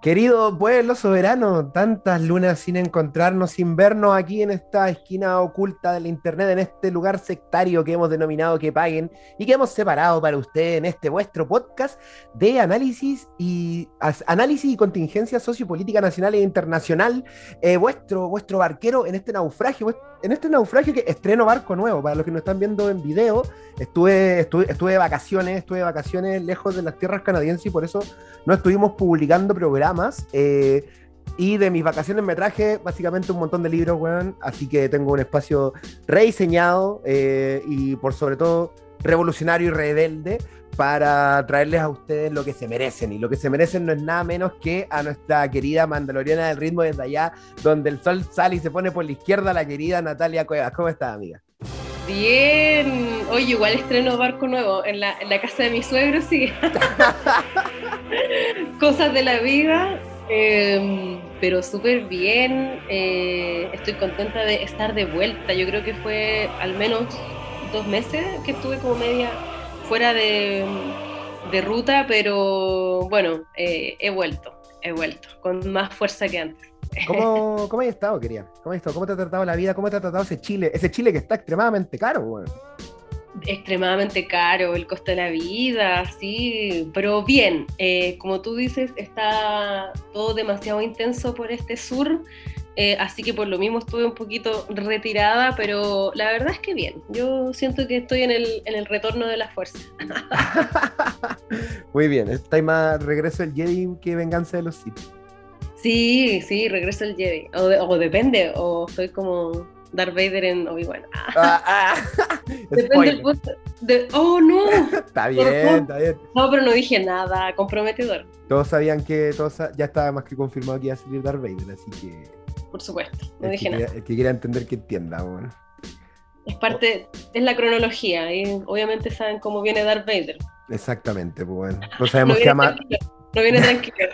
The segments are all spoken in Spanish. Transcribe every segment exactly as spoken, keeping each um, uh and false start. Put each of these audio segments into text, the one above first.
Querido pueblo soberano, tantas lunas sin encontrarnos, sin vernos aquí en esta esquina oculta del internet, en este lugar sectario que hemos denominado Que Paguen y que hemos separado para usted en este vuestro podcast de análisis y as- análisis y contingencia sociopolítica nacional e internacional, eh, vuestro, vuestro barquero en este naufragio, vuest- en este naufragio que estreno barco nuevo, para los que nos están viendo en video, estuve, estuve, estuve de vacaciones, estuve de vacaciones lejos de las tierras canadienses y por eso no estuvimos publicando programas. Eh, y de mis vacaciones me traje básicamente un montón de libros, weón. Así que tengo un espacio rediseñado eh, y por sobre todo revolucionario y rebelde para traerles a ustedes lo que se merecen. Y lo que se merecen no es nada menos que a nuestra querida Mandaloriana del ritmo desde allá, donde el sol sale y se pone por la izquierda, la querida Natalia Cuevas. ¿Cómo estás, amiga? Bien, oye, igual estreno barco nuevo en la, en la casa de mi suegro, sí. Cosas de la vida, eh, pero súper bien. Eh, estoy contenta de estar de vuelta. Yo creo que fue al menos dos meses que estuve como media fuera de, de ruta, pero bueno, eh, he vuelto, he vuelto con más fuerza que antes. ¿Cómo, cómo has estado, querida? ¿Cómo has estado? ¿Cómo te ha tratado la vida? ¿Cómo te ha tratado ese Chile? Ese Chile que está extremadamente caro, weón. Extremadamente caro el costo de la vida, sí, pero bien, eh, como tú dices, está todo demasiado intenso por este sur, eh, así que por lo mismo estuve un poquito retirada, pero la verdad es que bien, yo siento que estoy en el, en el retorno de la fuerza. Muy bien, está más regreso del Jedi que venganza de los Sith. Sí, sí, regreso el Jedi, o, de- o depende, o soy como Darth Vader en Obi-Wan. Ah, Ah, ah, depende del spoiler. punto de... ¡Oh, no! Está Por bien, favor. está bien. No, pero no dije nada comprometedor. Todos sabían que todos sa- ya estaba más que confirmado que iba a salir Darth Vader, así que Por supuesto, no el que dije nada. quiera, el que quiera entender que entienda, bueno. Es Oh, parte, es la cronología y obviamente saben cómo viene Darth Vader. exactamente, pues bueno. Todos No sabemos que viene ama. tranquilo, no viene tranquilo.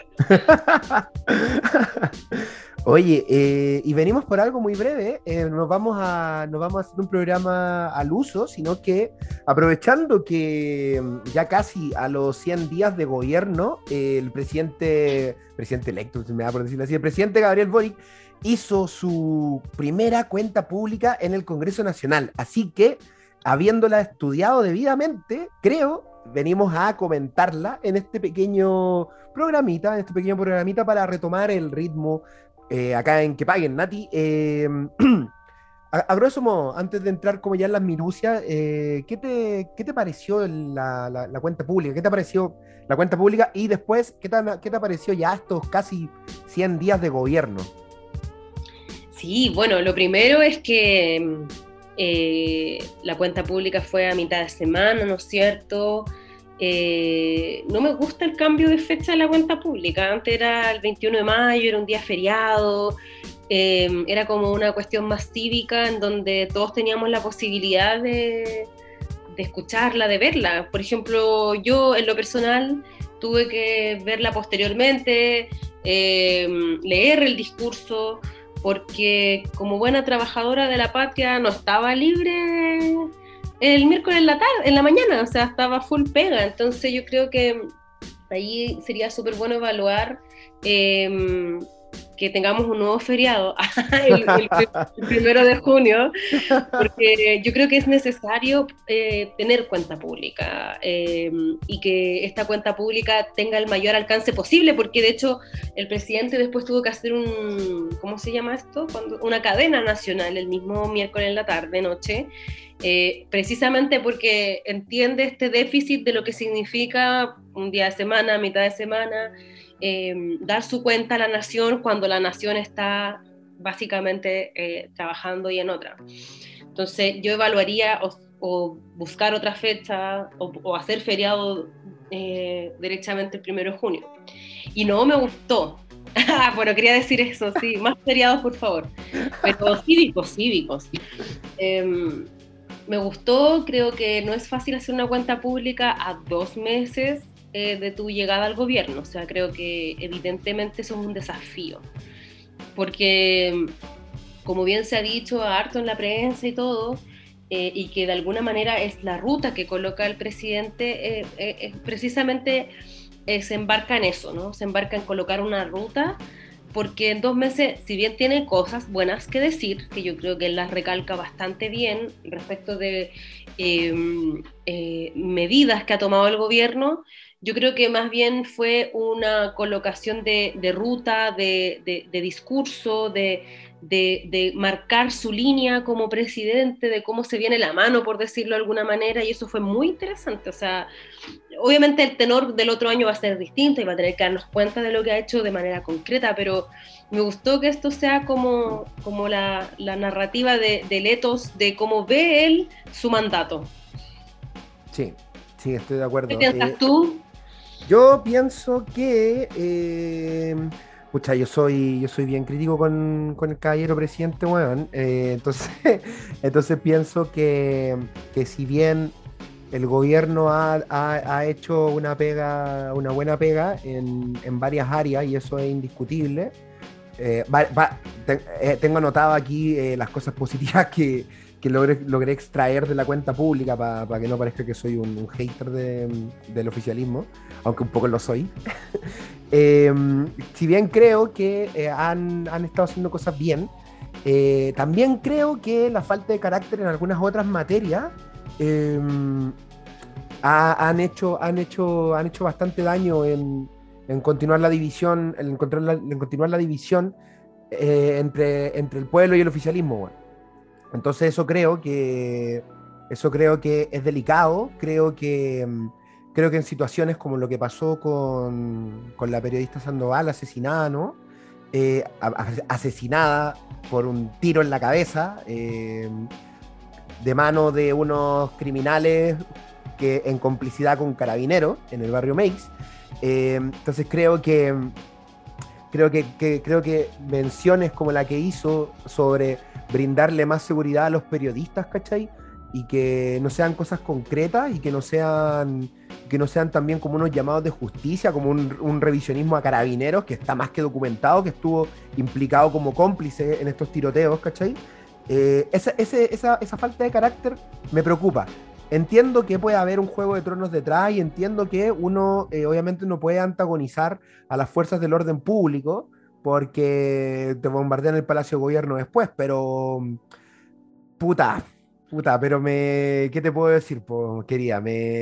Oye, eh, y venimos por algo muy breve, eh, nos vamos a, nos vamos a hacer un programa al uso, sino que aprovechando que mm, ya casi a los cien días de gobierno, eh, el presidente, presidente electo, se me da por decirlo así, el presidente Gabriel Boric hizo su primera cuenta pública en el Congreso Nacional, así que, habiéndola estudiado debidamente, creo, venimos a comentarla en este pequeño programita, en este pequeño programita para retomar el ritmo eh, acá en Que Paguen, Nati. Eh, a, a, grosso modo, antes de entrar como ya en las minucias, eh, ¿qué, te, ¿qué te pareció la, la, la, cuenta pública? ¿Qué te pareció la cuenta pública? Y después, ¿qué te, ¿qué te pareció ya estos casi cien días de gobierno? Sí, bueno, lo primero es que eh, la cuenta pública fue a mitad de semana, ¿no es cierto? Eh, no me gusta el cambio de fecha de la cuenta pública. Antes era el veintiuno de mayo, era un día feriado, eh, era como una cuestión más cívica en donde todos teníamos la posibilidad de, de escucharla, de verla. Por ejemplo, yo en lo personal tuve que verla posteriormente, eh, leer el discurso, porque como buena trabajadora de la patria no estaba libre el miércoles en la tarde, en la mañana, o sea, estaba full pega, entonces yo creo que ahí sería súper bueno evaluar eh, que tengamos un nuevo feriado el, el, el primero de junio, porque yo creo que es necesario eh, tener cuenta pública eh, y que esta cuenta pública tenga el mayor alcance posible, porque de hecho el presidente después tuvo que hacer un, ¿cómo se llama esto? Cuando, una cadena nacional el mismo miércoles en la tarde, noche, eh, precisamente porque entiende este déficit de lo que significa un día de semana, mitad de semana, eh, dar su cuenta a la nación cuando la nación está básicamente eh, trabajando y en otra. Entonces yo evaluaría o, o buscar otra fecha o, o hacer feriado eh, derechamente el primero de junio. Y no me gustó. Bueno, quería decir eso, sí, más feriados por favor, pero cívicos, cívicos. Eh, me gustó, creo que no es fácil hacer una cuenta pública a dos meses eh, de tu llegada al gobierno, o sea, creo que evidentemente eso es un desafío, porque como bien se ha dicho harto en la prensa y todo, eh, y que de alguna manera es la ruta que coloca el presidente, eh, eh, eh, precisamente eh, se embarca en eso, ¿no? Se embarca en colocar una ruta, porque en dos meses, si bien tiene cosas buenas que decir, que yo creo que él las recalca bastante bien respecto de eh, eh, medidas que ha tomado el gobierno, yo creo que más bien fue una colocación de, de ruta, de, de, de discurso, de, de, de marcar su línea como presidente, de cómo se viene la mano, por decirlo de alguna manera, y eso fue muy interesante. O sea, obviamente el tenor del otro año va a ser distinto y va a tener que darnos cuenta de lo que ha hecho de manera concreta, pero me gustó que esto sea como, como la, la narrativa de, de Letos, de cómo ve él su mandato. Sí, sí, estoy de acuerdo. ¿Qué piensas Eh, tú? yo pienso que, eh, pucha, yo soy, yo soy bien crítico con, con el caballero presidente, weón. Eh, entonces, entonces pienso que, que si bien el gobierno ha, ha- ha hecho una pega, una buena pega en, en varias áreas y eso es indiscutible. Eh, va- va- te- eh, tengo anotado aquí eh, las cosas positivas que, que logré, logré extraer de la cuenta pública para que no parezca que soy un, un hater de- del oficialismo, aunque un poco lo soy. Eh, si bien creo que eh, han, han estado haciendo cosas bien, eh, también creo que la falta de carácter en algunas otras materias eh, ha- han hecho, han hecho, han hecho bastante daño en, en continuar la división, en, encontrar la- en continuar la división eh, entre, entre el pueblo y el oficialismo, bueno. Entonces eso creo que eso creo que es delicado, creo que mm, creo que en situaciones como lo que pasó con, con la periodista Sandoval asesinada, ¿no? Eh, a- a- asesinada por un tiro en la cabeza, eh, de mano de unos criminales que en complicidad con carabineros en el barrio Meix. Eh, entonces creo que creo que, que, creo que menciones como la que hizo sobre brindarle más seguridad a los periodistas, ¿cachai? Y que no sean cosas concretas y que no sean, que no sean también como unos llamados de justicia, como un, un revisionismo a carabineros, que está más que documentado, que estuvo implicado como cómplice en estos tiroteos, ¿cachai? Eh, esa, ese, esa, esa falta de carácter me preocupa. Entiendo que puede haber un juego de tronos detrás y entiendo que uno eh, obviamente no puede antagonizar a las fuerzas del orden público porque te bombardean el Palacio de Gobierno después, pero puta, puta, pero me, ¿qué te puedo decir, po, querida? Me,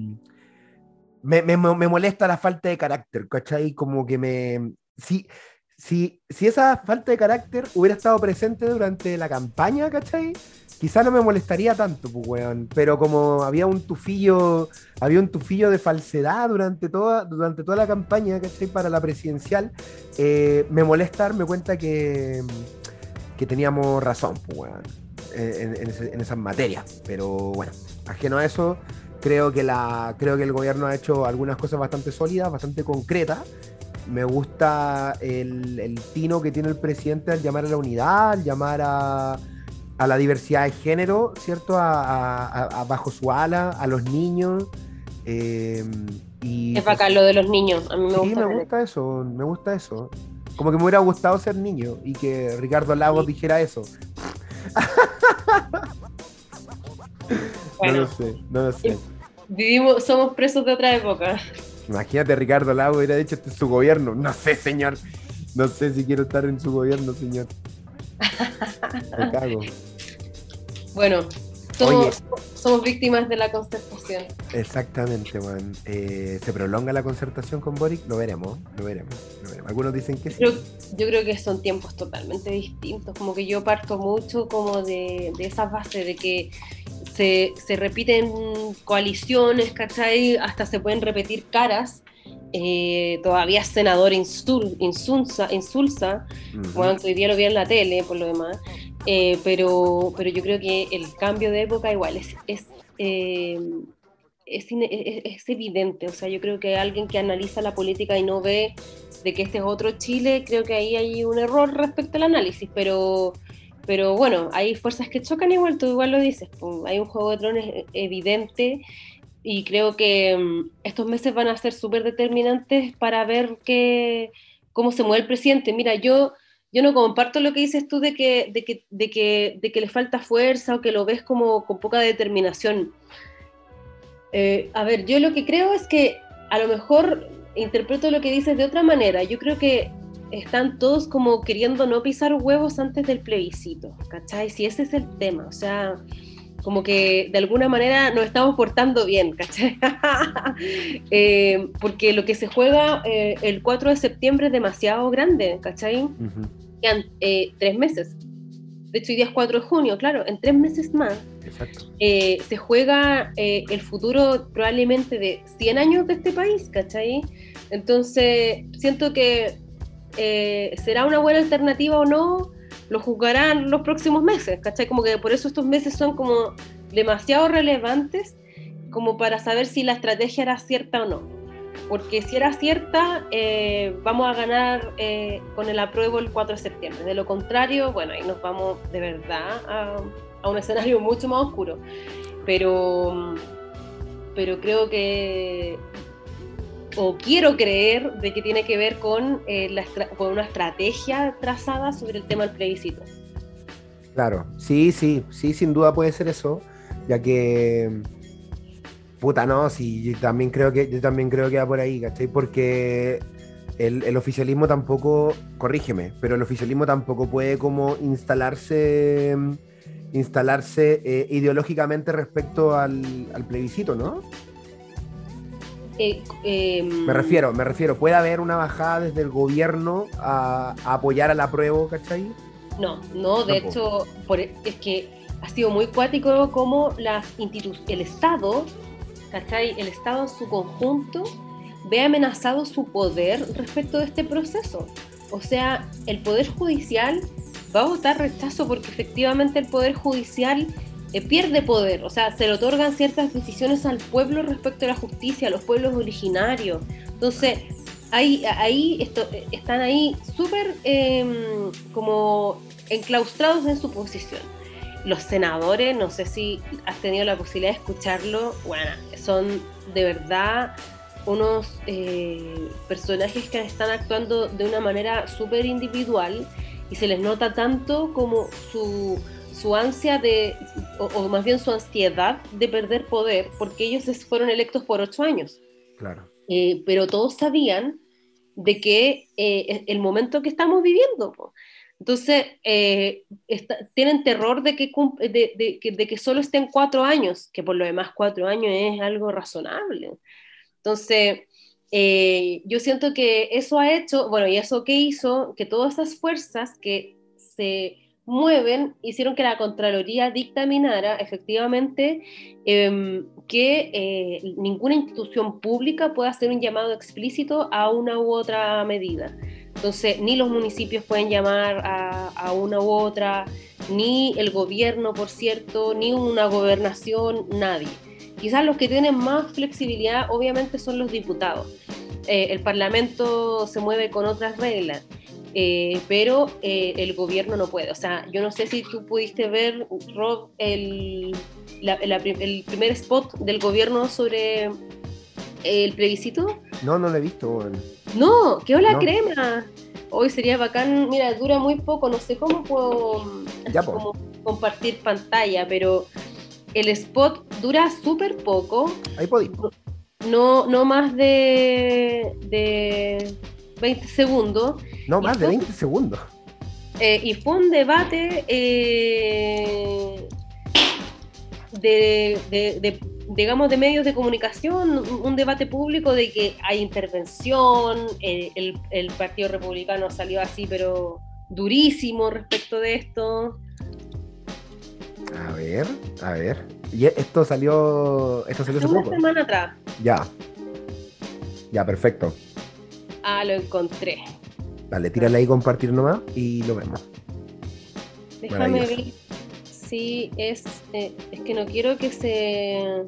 me, me, me molesta la falta de carácter, ¿cachai? Como que me... Si, si, si esa falta de carácter hubiera estado presente durante la campaña, ¿cachai? Quizá no me molestaría tanto, pues, weón. Pero como había un tufillo, había un tufillo de falsedad durante toda, durante toda la campaña, ¿cachai? Para la presidencial, eh, me molesta darme cuenta que, que teníamos razón, pues, weón, en, en, ese- en esas materias. Pero bueno, ajeno a eso, creo que, la, creo que el gobierno ha hecho algunas cosas bastante sólidas, bastante concretas. Me gusta el, el tino que tiene el presidente al llamar a la unidad, al llamar a, a la diversidad de género, ¿cierto? A, a- a- a bajo su ala, a los niños. eh, y Es por bacán su- lo de los niños, a mí me sí, gusta me caleta. gusta eso, me gusta eso. Como que me hubiera gustado ser niño y que Ricardo Lagos Sí. dijera eso. No lo Bueno, sé, no lo sé. vivimos, somos presos de otra época. Imagínate, Ricardo Lagos hubiera dicho este es su gobierno. No sé, señor. No sé si quiero estar en su gobierno, señor. Me cago. Bueno, Oye, somos, somos víctimas de la concertación. exactamente, man. Eh, ¿se prolonga la concertación con Boric? Lo veremos, lo veremos, lo veremos. Algunos dicen que Yo sí. creo, yo creo que son tiempos totalmente distintos, como que yo parto mucho como de, de esa base de que se, se repiten coaliciones, ¿cachai? Hasta se pueden repetir caras. Eh, todavía es senador insul, insulsa, insulsa, Ujú. bueno, hoy día lo vi en la tele por lo demás, eh, pero, pero yo creo que el cambio de época igual es, es, eh, es, ine- es, es evidente, o sea, yo creo que alguien que analiza la política y no ve de que este es otro Chile, creo que ahí hay un error respecto al análisis, pero, pero bueno, hay fuerzas que chocan igual, tú igual lo dices, pues, hay un juego de tronos evidente y creo que um, estos meses van a ser súper determinantes para ver qué, cómo se mueve el presidente. Mira, yo, yo no comparto lo que dices tú de que, de, que, de, que, de que le falta fuerza o que lo ves como con poca determinación. Eh, a ver, yo lo que creo es que a lo mejor interpreto lo que dices de otra manera. Yo creo que están todos como queriendo no pisar huevos antes del plebiscito, ¿cachai? Si ese es el tema, o sea, como que de alguna manera nos estamos portando bien, ¿cachai? eh, porque lo que se juega eh, el cuatro de septiembre es demasiado grande, ¿cachai? Uh-huh. Quedan eh, tres meses. De hecho, hoy día es cuatro de junio, claro, en tres meses más. Exacto. Eh, se juega eh, el futuro probablemente de cien años de este país, ¿cachai? Entonces, siento que eh, será una buena alternativa o no, lo juzgarán los próximos meses, ¿cachai? Como que por eso estos meses son como demasiado relevantes como para saber si la estrategia era cierta o no. Porque si era cierta, eh, vamos a ganar eh, con el apruebo el cuatro de septiembre. De lo contrario, bueno, ahí nos vamos de verdad a, a un escenario mucho más oscuro. Pero, pero creo que, o quiero creer, de que tiene que ver con, eh, la, con una estrategia trazada sobre el tema del plebiscito. Claro, sí, sí, sí, sin duda puede ser eso, ya que... Puta, no, sí, yo también creo que, yo también creo que va por ahí, ¿cachai? Porque el, el oficialismo tampoco, corrígeme, pero el oficialismo tampoco puede como instalarse, instalarse eh, ideológicamente respecto al, al plebiscito, ¿no? Eh, eh, me refiero, me refiero, ¿puede haber una bajada desde el gobierno a, a apoyar al apruebo, ¿cachai? No, no, de Tampoco. hecho, por, es que ha sido muy cuático como las institu- el Estado... ¿cachai? El Estado en su conjunto ve amenazado su poder respecto de este proceso. O sea, el Poder Judicial va a votar rechazo porque efectivamente el Poder Judicial eh, pierde poder. O sea, se le otorgan ciertas decisiones al pueblo respecto a la justicia, a los pueblos originarios. Entonces, ahí, ahí esto, están ahí súper eh, como enclaustrados en su posición. Los senadores, no sé si has tenido la posibilidad de escucharlo, bueno, son de verdad unos eh, personajes que están actuando de una manera súper individual y se les nota tanto como su, su ansia de, o, o más bien su ansiedad de perder poder, porque ellos fueron electos por ocho años. Claro. Eh, pero todos sabían de que eh, el momento que estamos viviendo, po. Entonces, eh, está, tienen terror de que, de, de, de, de que solo estén cuatro años, que por lo demás cuatro años es algo razonable. Entonces, eh, yo siento que eso ha hecho, bueno, y eso que hizo, que todas esas fuerzas que se mueven, hicieron que la Contraloría dictaminara efectivamente eh, que eh, ninguna institución pública pueda hacer un llamado explícito a una u otra medida. Entonces, ni los municipios pueden llamar a, a una u otra, ni el gobierno, por cierto, ni una gobernación, nadie. Quizás los que tienen más flexibilidad, obviamente, son los diputados. Eh, el Parlamento se mueve con otras reglas, eh, pero eh, el gobierno no puede. O sea, yo no sé si tú pudiste ver, Rob, el, la, la, el primer spot del gobierno sobre el plebiscito. No, no lo he visto, bueno. No, qué hola no. Crema. Hoy sería bacán, mira, dura muy poco, no sé cómo puedo ya, como compartir pantalla, pero el spot dura súper poco. Ahí podí. No, no más de, de veinte segundos. No más fue, de veinte segundos. Eh, y fue un debate eh, de, de, de digamos, de medios de comunicación, un debate público de que hay intervención, eh, el, el Partido Republicano salió así, pero durísimo respecto de esto. A ver, a ver. Y esto salió, esto salió hace una poco. semana atrás. Ya. Ya, perfecto. Ah, lo encontré. Dale, tírale ahí compartir nomás y lo vemos. Déjame ver si es... Eh, es que no quiero que se...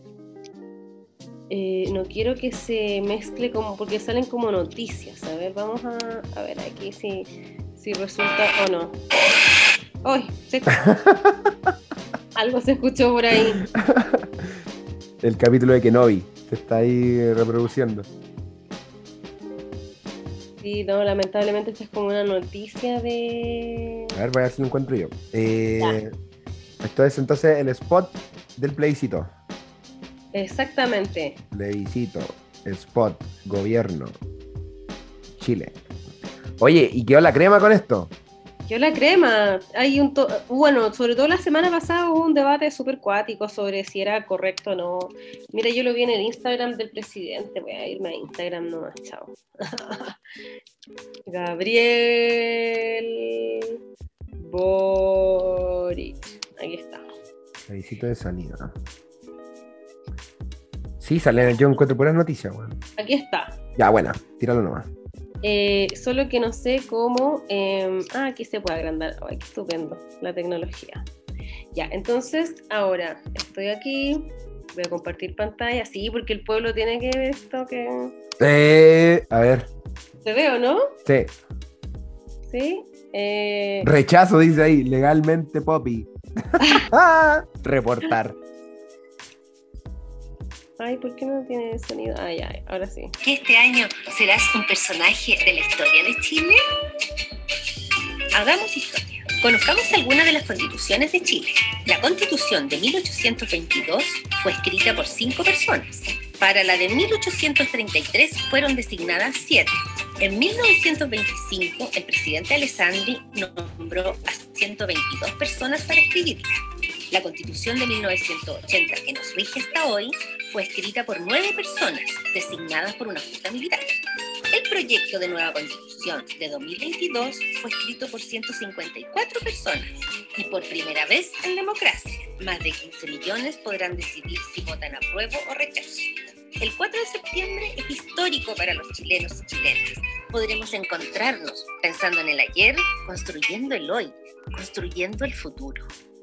Eh, no quiero que se mezcle como... Porque salen como noticias. A ver, vamos a, a ver aquí si, si resulta o no. ¡Ay! Se... Algo se escuchó por ahí. El capítulo de Kenobi se está ahí reproduciendo. Sí, no, lamentablemente esta es como una noticia de... A ver, voy a ver si lo encuentro yo. Eh, esto es entonces el spot del plebiscito. Exactamente. Plebiscito. Spot, gobierno, Chile. Oye, ¿y quedó la crema con esto? Yo la crema, hay un to- bueno, sobre todo la semana pasada hubo un debate súper cuático sobre si era correcto o no. Mira, yo lo vi en el Instagram del presidente, voy a irme a Instagram nomás, chao. Gabriel Boric, aquí está. Revisito de salida. Sí, sale, yo encuentro puras noticias, weón. Aquí está. Ya, buena, tíralo nomás. Eh, solo que no sé cómo. Eh, ah, aquí se puede agrandar. Ay, qué estupendo la tecnología. Ya, entonces ahora estoy aquí. Voy a compartir pantalla. Sí, porque el pueblo tiene que ver esto que. Eh, a ver. ¿Se ve o no? Sí. Sí. Eh... Rechazo, dice ahí, legalmente Poppy. Reportar. Ay, ¿por qué no tiene sonido? Ay, ay, ahora sí. ¿Que este año serás un personaje de la historia de Chile? Hagamos historia. Conozcamos algunas de las constituciones de Chile. La Constitución de mil ochocientos veintidós fue escrita por cinco personas. Para la de mil ochocientos treinta y tres fueron designadas siete. En mil novecientos veinticinco, el presidente Alessandri nombró a ciento veintidós personas para escribirla. La Constitución de mil novecientos ochenta, que nos rige hasta hoy, fue escrita por nueve personas, designadas por una junta militar. El proyecto de nueva Constitución de dos mil veintidós fue escrito por ciento cincuenta y cuatro personas y por primera vez en democracia, más de quince millones podrán decidir si votan apruebo o rechazo. El cuatro de septiembre es histórico para los chilenos y chilenas. Podremos encontrarnos pensando en el ayer, construyendo el hoy, construyendo el futuro.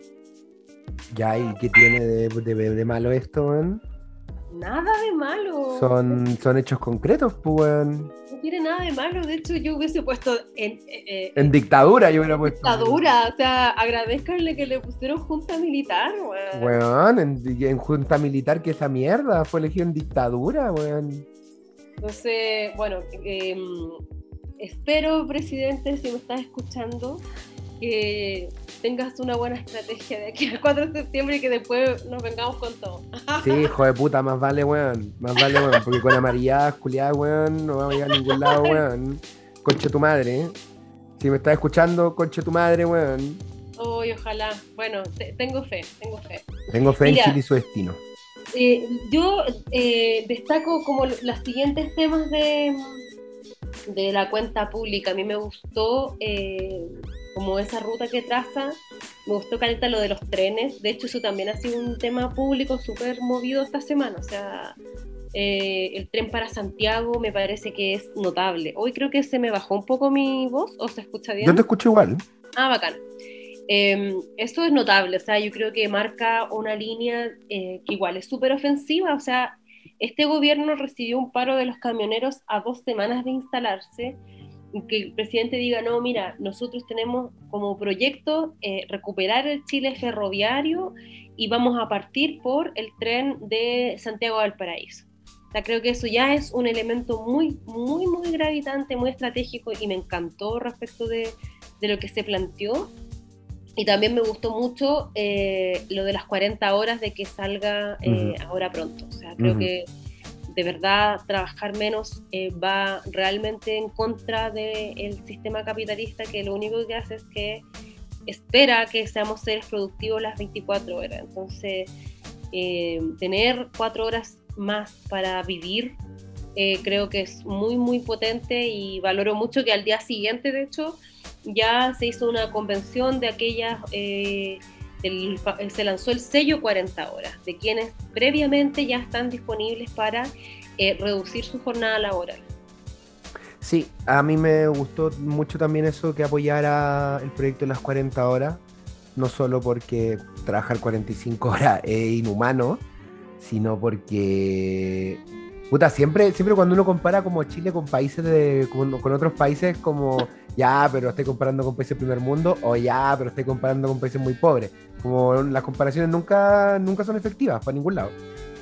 Ya, ¿y qué tiene de, de, de malo esto, weón? Nada de malo. Son, son hechos concretos, pues, weón. No tiene nada de malo. De hecho, yo hubiese puesto en... Eh, en dictadura yo hubiera puesto. Dictadura, o sea, agradezcanle que le pusieron junta militar, weón. Weón, en, en junta militar, que esa mierda fue elegido en dictadura, weón. Entonces, bueno, eh, espero, presidente, si me estás escuchando, que tengas una buena estrategia de aquí al cuatro de septiembre y que después nos vengamos con todo. Sí, hijo de puta, más vale, weón. Más vale, weón, porque con amarilladas, culiadas, weón, no vamos a llegar a ningún lado, weón. Conche tu madre, ¿eh? Si me estás escuchando, conche tu madre, weón. Uy, ojalá. Bueno, te, tengo fe, tengo fe. Tengo fe Mira, en Chile y su destino. Eh, yo eh, destaco como los siguientes temas de, de la cuenta pública. A mí me gustó eh, como esa ruta que traza, me gustó caleta lo de los trenes. De hecho, eso también ha sido un tema público súper movido esta semana. O sea, eh, el tren para Santiago me parece que es notable. Hoy creo que se me bajó un poco mi voz, ¿o se escucha bien? Yo te escucho igual. Ah, bacán. Eh, eso es notable, o sea, yo creo que marca una línea eh, que igual es súper ofensiva. O sea, este gobierno recibió un paro de los camioneros a dos semanas de instalarse, y que el presidente diga, no, mira, nosotros tenemos como proyecto eh, recuperar el Chile ferroviario y vamos a partir por el tren de Santiago a Valparaíso. O sea, creo que eso ya es un elemento muy, muy, muy gravitante, muy estratégico, y me encantó respecto de, de lo que se planteó. Y también me gustó mucho eh, lo de las cuarenta horas, de que salga eh, uh-huh. ahora pronto. O sea, creo uh-huh. que de verdad trabajar menos eh, va realmente en contra del sistema capitalista, que lo único que hace es que espera que seamos seres productivos las veinticuatro horas. Entonces, eh, tener cuatro horas más para vivir, eh, creo que es muy, muy potente, y valoro mucho que al día siguiente, de hecho, ya se hizo una convención de aquellas, eh, el, se lanzó el sello cuarenta horas, de quienes previamente ya están disponibles para eh, reducir su jornada laboral. Sí, a mí me gustó mucho también eso, que apoyara el proyecto de las cuarenta horas, no solo porque trabajar cuarenta y cinco horas es inhumano, sino porque... Puta, siempre, siempre cuando uno compara como Chile con países de, con, con otros países, como ya, pero estoy comparando con países del primer mundo, o ya, pero estoy comparando con países muy pobres. Como las comparaciones nunca, nunca son efectivas para ningún lado.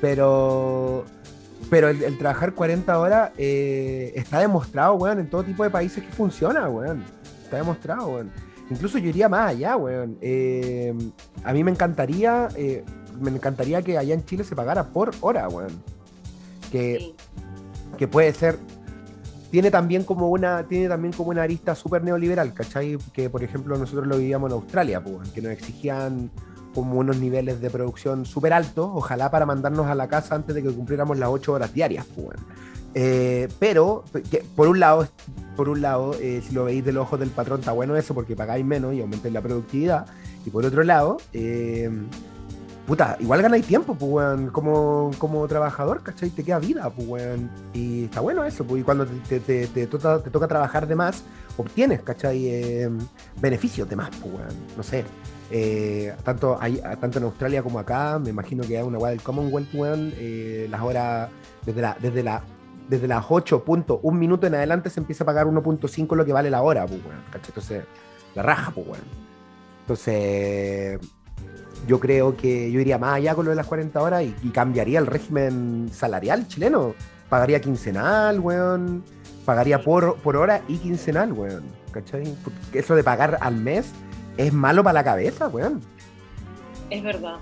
Pero, pero el, el trabajar cuarenta horas eh, está demostrado, weón, en todo tipo de países que funciona, weón. Está demostrado, weón. Incluso yo iría más allá, weón. Eh, a mí me encantaría, eh, me encantaría que allá en Chile se pagara por hora, weón. Que, que puede ser, tiene también como una, tiene también como una arista súper neoliberal, ¿cachai? Que por ejemplo nosotros lo vivíamos en Australia, pues, que nos exigían como unos niveles de producción súper altos, ojalá para mandarnos a la casa antes de que cumpliéramos las ocho horas diarias, pues. Eh, pero, que, por un lado, por un lado eh, si lo veis de los ojos del patrón, está bueno eso porque pagáis menos y aumentáis la productividad. Y por otro lado, eh, puta, igual ganáis tiempo, pues, weón, como, como trabajador, ¿cachai? Te queda vida, pues, weón. Y está bueno eso, pues, y cuando te, te, te, te, toca, te toca trabajar de más, obtienes, ¿cachai? Eh, beneficios de más, pues, weón. No sé. Eh, tanto, hay, tanto en Australia como acá, me imagino que hay una weá del Commonwealth, weón. Eh, las horas, desde la, desde la desde las ocho punto uno minutos en adelante se empieza a pagar uno punto cinco lo que vale la hora, pues, weón, ¿cachai? Entonces, la raja, pues, weón. Entonces, yo creo que yo iría más allá con lo de las cuarenta horas y, y cambiaría el régimen salarial chileno. Pagaría quincenal, weón. Pagaría por, por hora y quincenal, weón. ¿Cachai? Porque eso de pagar al mes es malo para la cabeza, weón. Es verdad.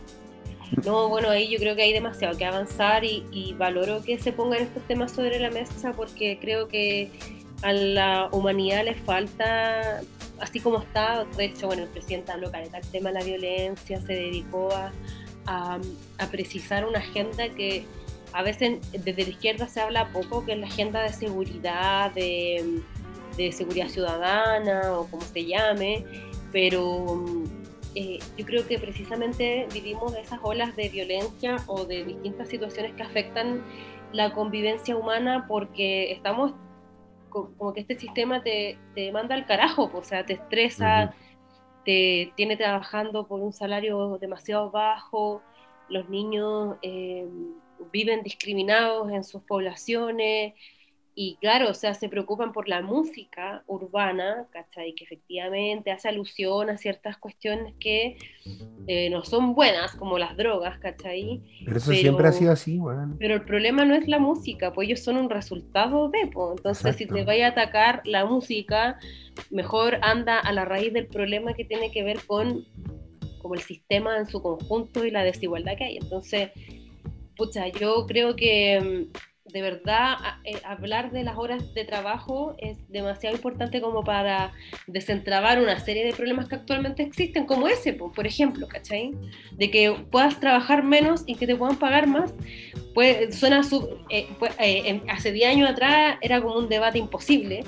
No, bueno, ahí yo creo que hay demasiado que avanzar y, y valoro que se pongan estos temas sobre la mesa porque creo que a la humanidad le falta, así como está, de hecho, bueno, el presidente habló caleta el tema de la violencia, se dedicó a, a, a precisar una agenda que a veces desde la izquierda se habla poco, que es la agenda de seguridad, de, de seguridad ciudadana o como se llame, pero... Eh, yo creo que precisamente vivimos esas olas de violencia o de distintas situaciones que afectan la convivencia humana porque estamos como que este sistema te, te manda al carajo, o sea, te estresa, uh-huh. te tiene trabajando por un salario demasiado bajo, los niños eh, viven discriminados en sus poblaciones. Y claro, o sea, se preocupan por la música urbana, ¿cachai? Que efectivamente hace alusión a ciertas cuestiones que eh, no son buenas, como las drogas, ¿cachai? Pero eso pero, siempre ha sido así, weón. Pero el problema no es la música, pues ellos son un resultado de, pues. Entonces, exacto. Si te vaya a atacar la música, mejor anda a la raíz del problema que tiene que ver con como el sistema en su conjunto y la desigualdad que hay. Entonces, pucha, yo creo que... de verdad, eh, hablar de las horas de trabajo es demasiado importante como para desentrabar una serie de problemas que actualmente existen, como ese, por ejemplo, ¿cachai? De que puedas trabajar menos y que te puedan pagar más. Pues, suena sub, eh, pues, eh, hace diez años atrás era como un debate imposible,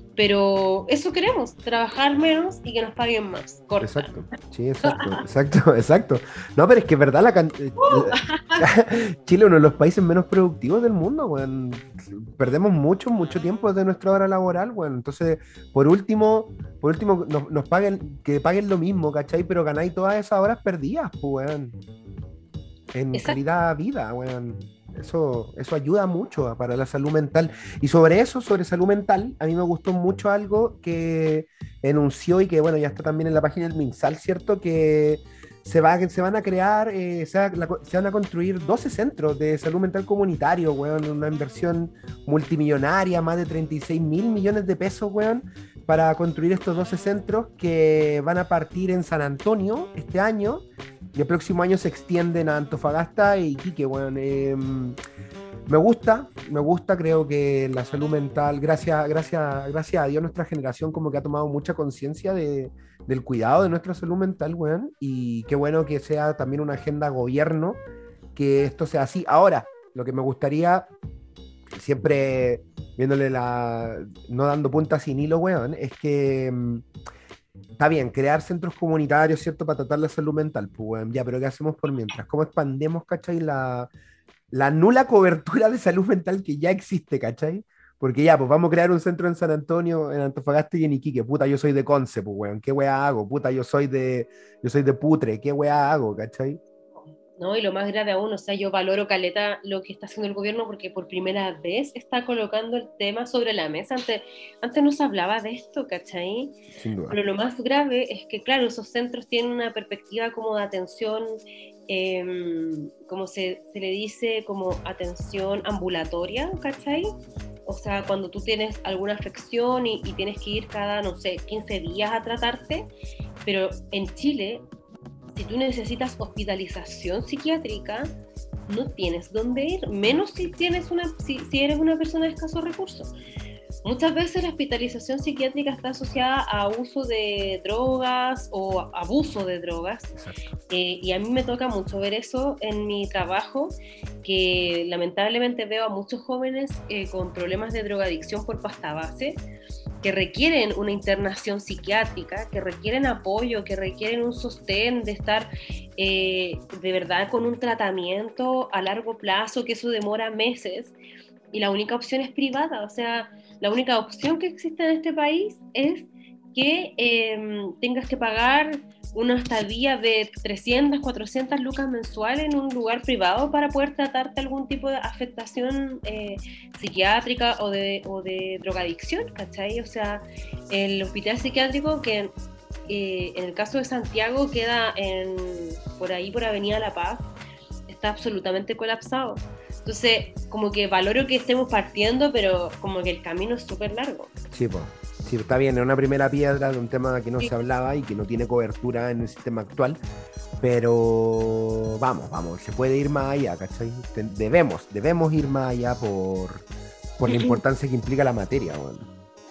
pero eso queremos, trabajar menos y que nos paguen más. Corta. Exacto, sí, exacto, exacto, exacto. No, pero es que es verdad, la, can... uh. la... Chile es uno de los países menos productivos del mundo, weón. Perdemos mucho, mucho tiempo de nuestra hora laboral, weón. Entonces, por último, por último, nos, nos paguen, que paguen lo mismo, ¿cachai? Pero ganáis todas esas horas perdidas, pues, weón. En exacto. Calidad de vida, weón. Eso, eso ayuda mucho para la salud mental. Y sobre eso, sobre salud mental, a mí me gustó mucho algo que enunció y que, bueno, ya está también en la página del MinSal, ¿cierto? Que se, va, que se van a crear, eh, se, va, la, se van a construir doce centros de salud mental comunitario, weón, una inversión multimillonaria, más de treinta y seis mil millones de pesos, weón, para construir estos doce centros que van a partir en San Antonio este año. Y el próximo año se extienden a Antofagasta y Iquique, bueno, eh, me gusta, me gusta, creo que la salud mental, gracias, gracias, gracias a Dios, nuestra generación como que ha tomado mucha conciencia de, del cuidado de nuestra salud mental, bueno, y qué bueno que sea también una agenda gobierno, que esto sea así. Ahora, lo que me gustaría, siempre viéndole la, no dando puntas sin hilo, weón, es que... Está bien, crear centros comunitarios, ¿cierto? Para tratar la salud mental, pues, bueno, ya, pero ¿qué hacemos por mientras? ¿Cómo expandemos, cachai, la, la nula cobertura de salud mental que ya existe, cachai? Porque ya, pues vamos a crear un centro en San Antonio, en Antofagasta y en Iquique. Puta, yo soy de Conce, pues, weón, ¿qué weá hago? Puta, yo soy de, yo soy de Putre, ¿qué weá hago, cachai? ¿No? Y lo más grave aún, o sea, yo valoro caleta lo que está haciendo el gobierno porque por primera vez está colocando el tema sobre la mesa. Antes, antes no se hablaba de esto, ¿cachai? Sin duda. Pero lo más grave es que, claro, esos centros tienen una perspectiva como de atención, eh, como se, se le dice, como atención ambulatoria, ¿cachai? O sea, cuando tú tienes alguna afección y, y tienes que ir cada, no sé, quince días a tratarte, pero en Chile... Si tú necesitas hospitalización psiquiátrica, no tienes dónde ir, menos si, tienes una, si, si eres una persona de escasos recursos. Muchas veces la hospitalización psiquiátrica está asociada a uso de drogas o abuso de drogas, eh, y a mí me toca mucho ver eso en mi trabajo, que lamentablemente veo a muchos jóvenes eh, con problemas de drogadicción por pasta base, que requieren una internación psiquiátrica, que requieren apoyo, que requieren un sostén de estar eh, de verdad con un tratamiento a largo plazo, que eso demora meses, y la única opción es privada. O sea, la única opción que existe en este país es que eh, tengas que pagar una estadía de trescientas, cuatrocientas lucas mensuales en un lugar privado para poder tratarte algún tipo de afectación eh, psiquiátrica o de, o de drogadicción, ¿cachai? O sea, el hospital psiquiátrico que eh, en el caso de Santiago queda en, por ahí por Avenida La Paz, está absolutamente colapsado. Entonces, como que valoro que estemos partiendo, pero como que el camino es súper largo. Sí, pues. Sí, está bien, es una primera piedra de un tema que no Sí. se hablaba y que no tiene cobertura en el sistema actual, pero vamos, vamos, se puede ir más allá, ¿cachai? Te- Debemos, debemos ir más allá por, por la importancia que implica la materia, bueno.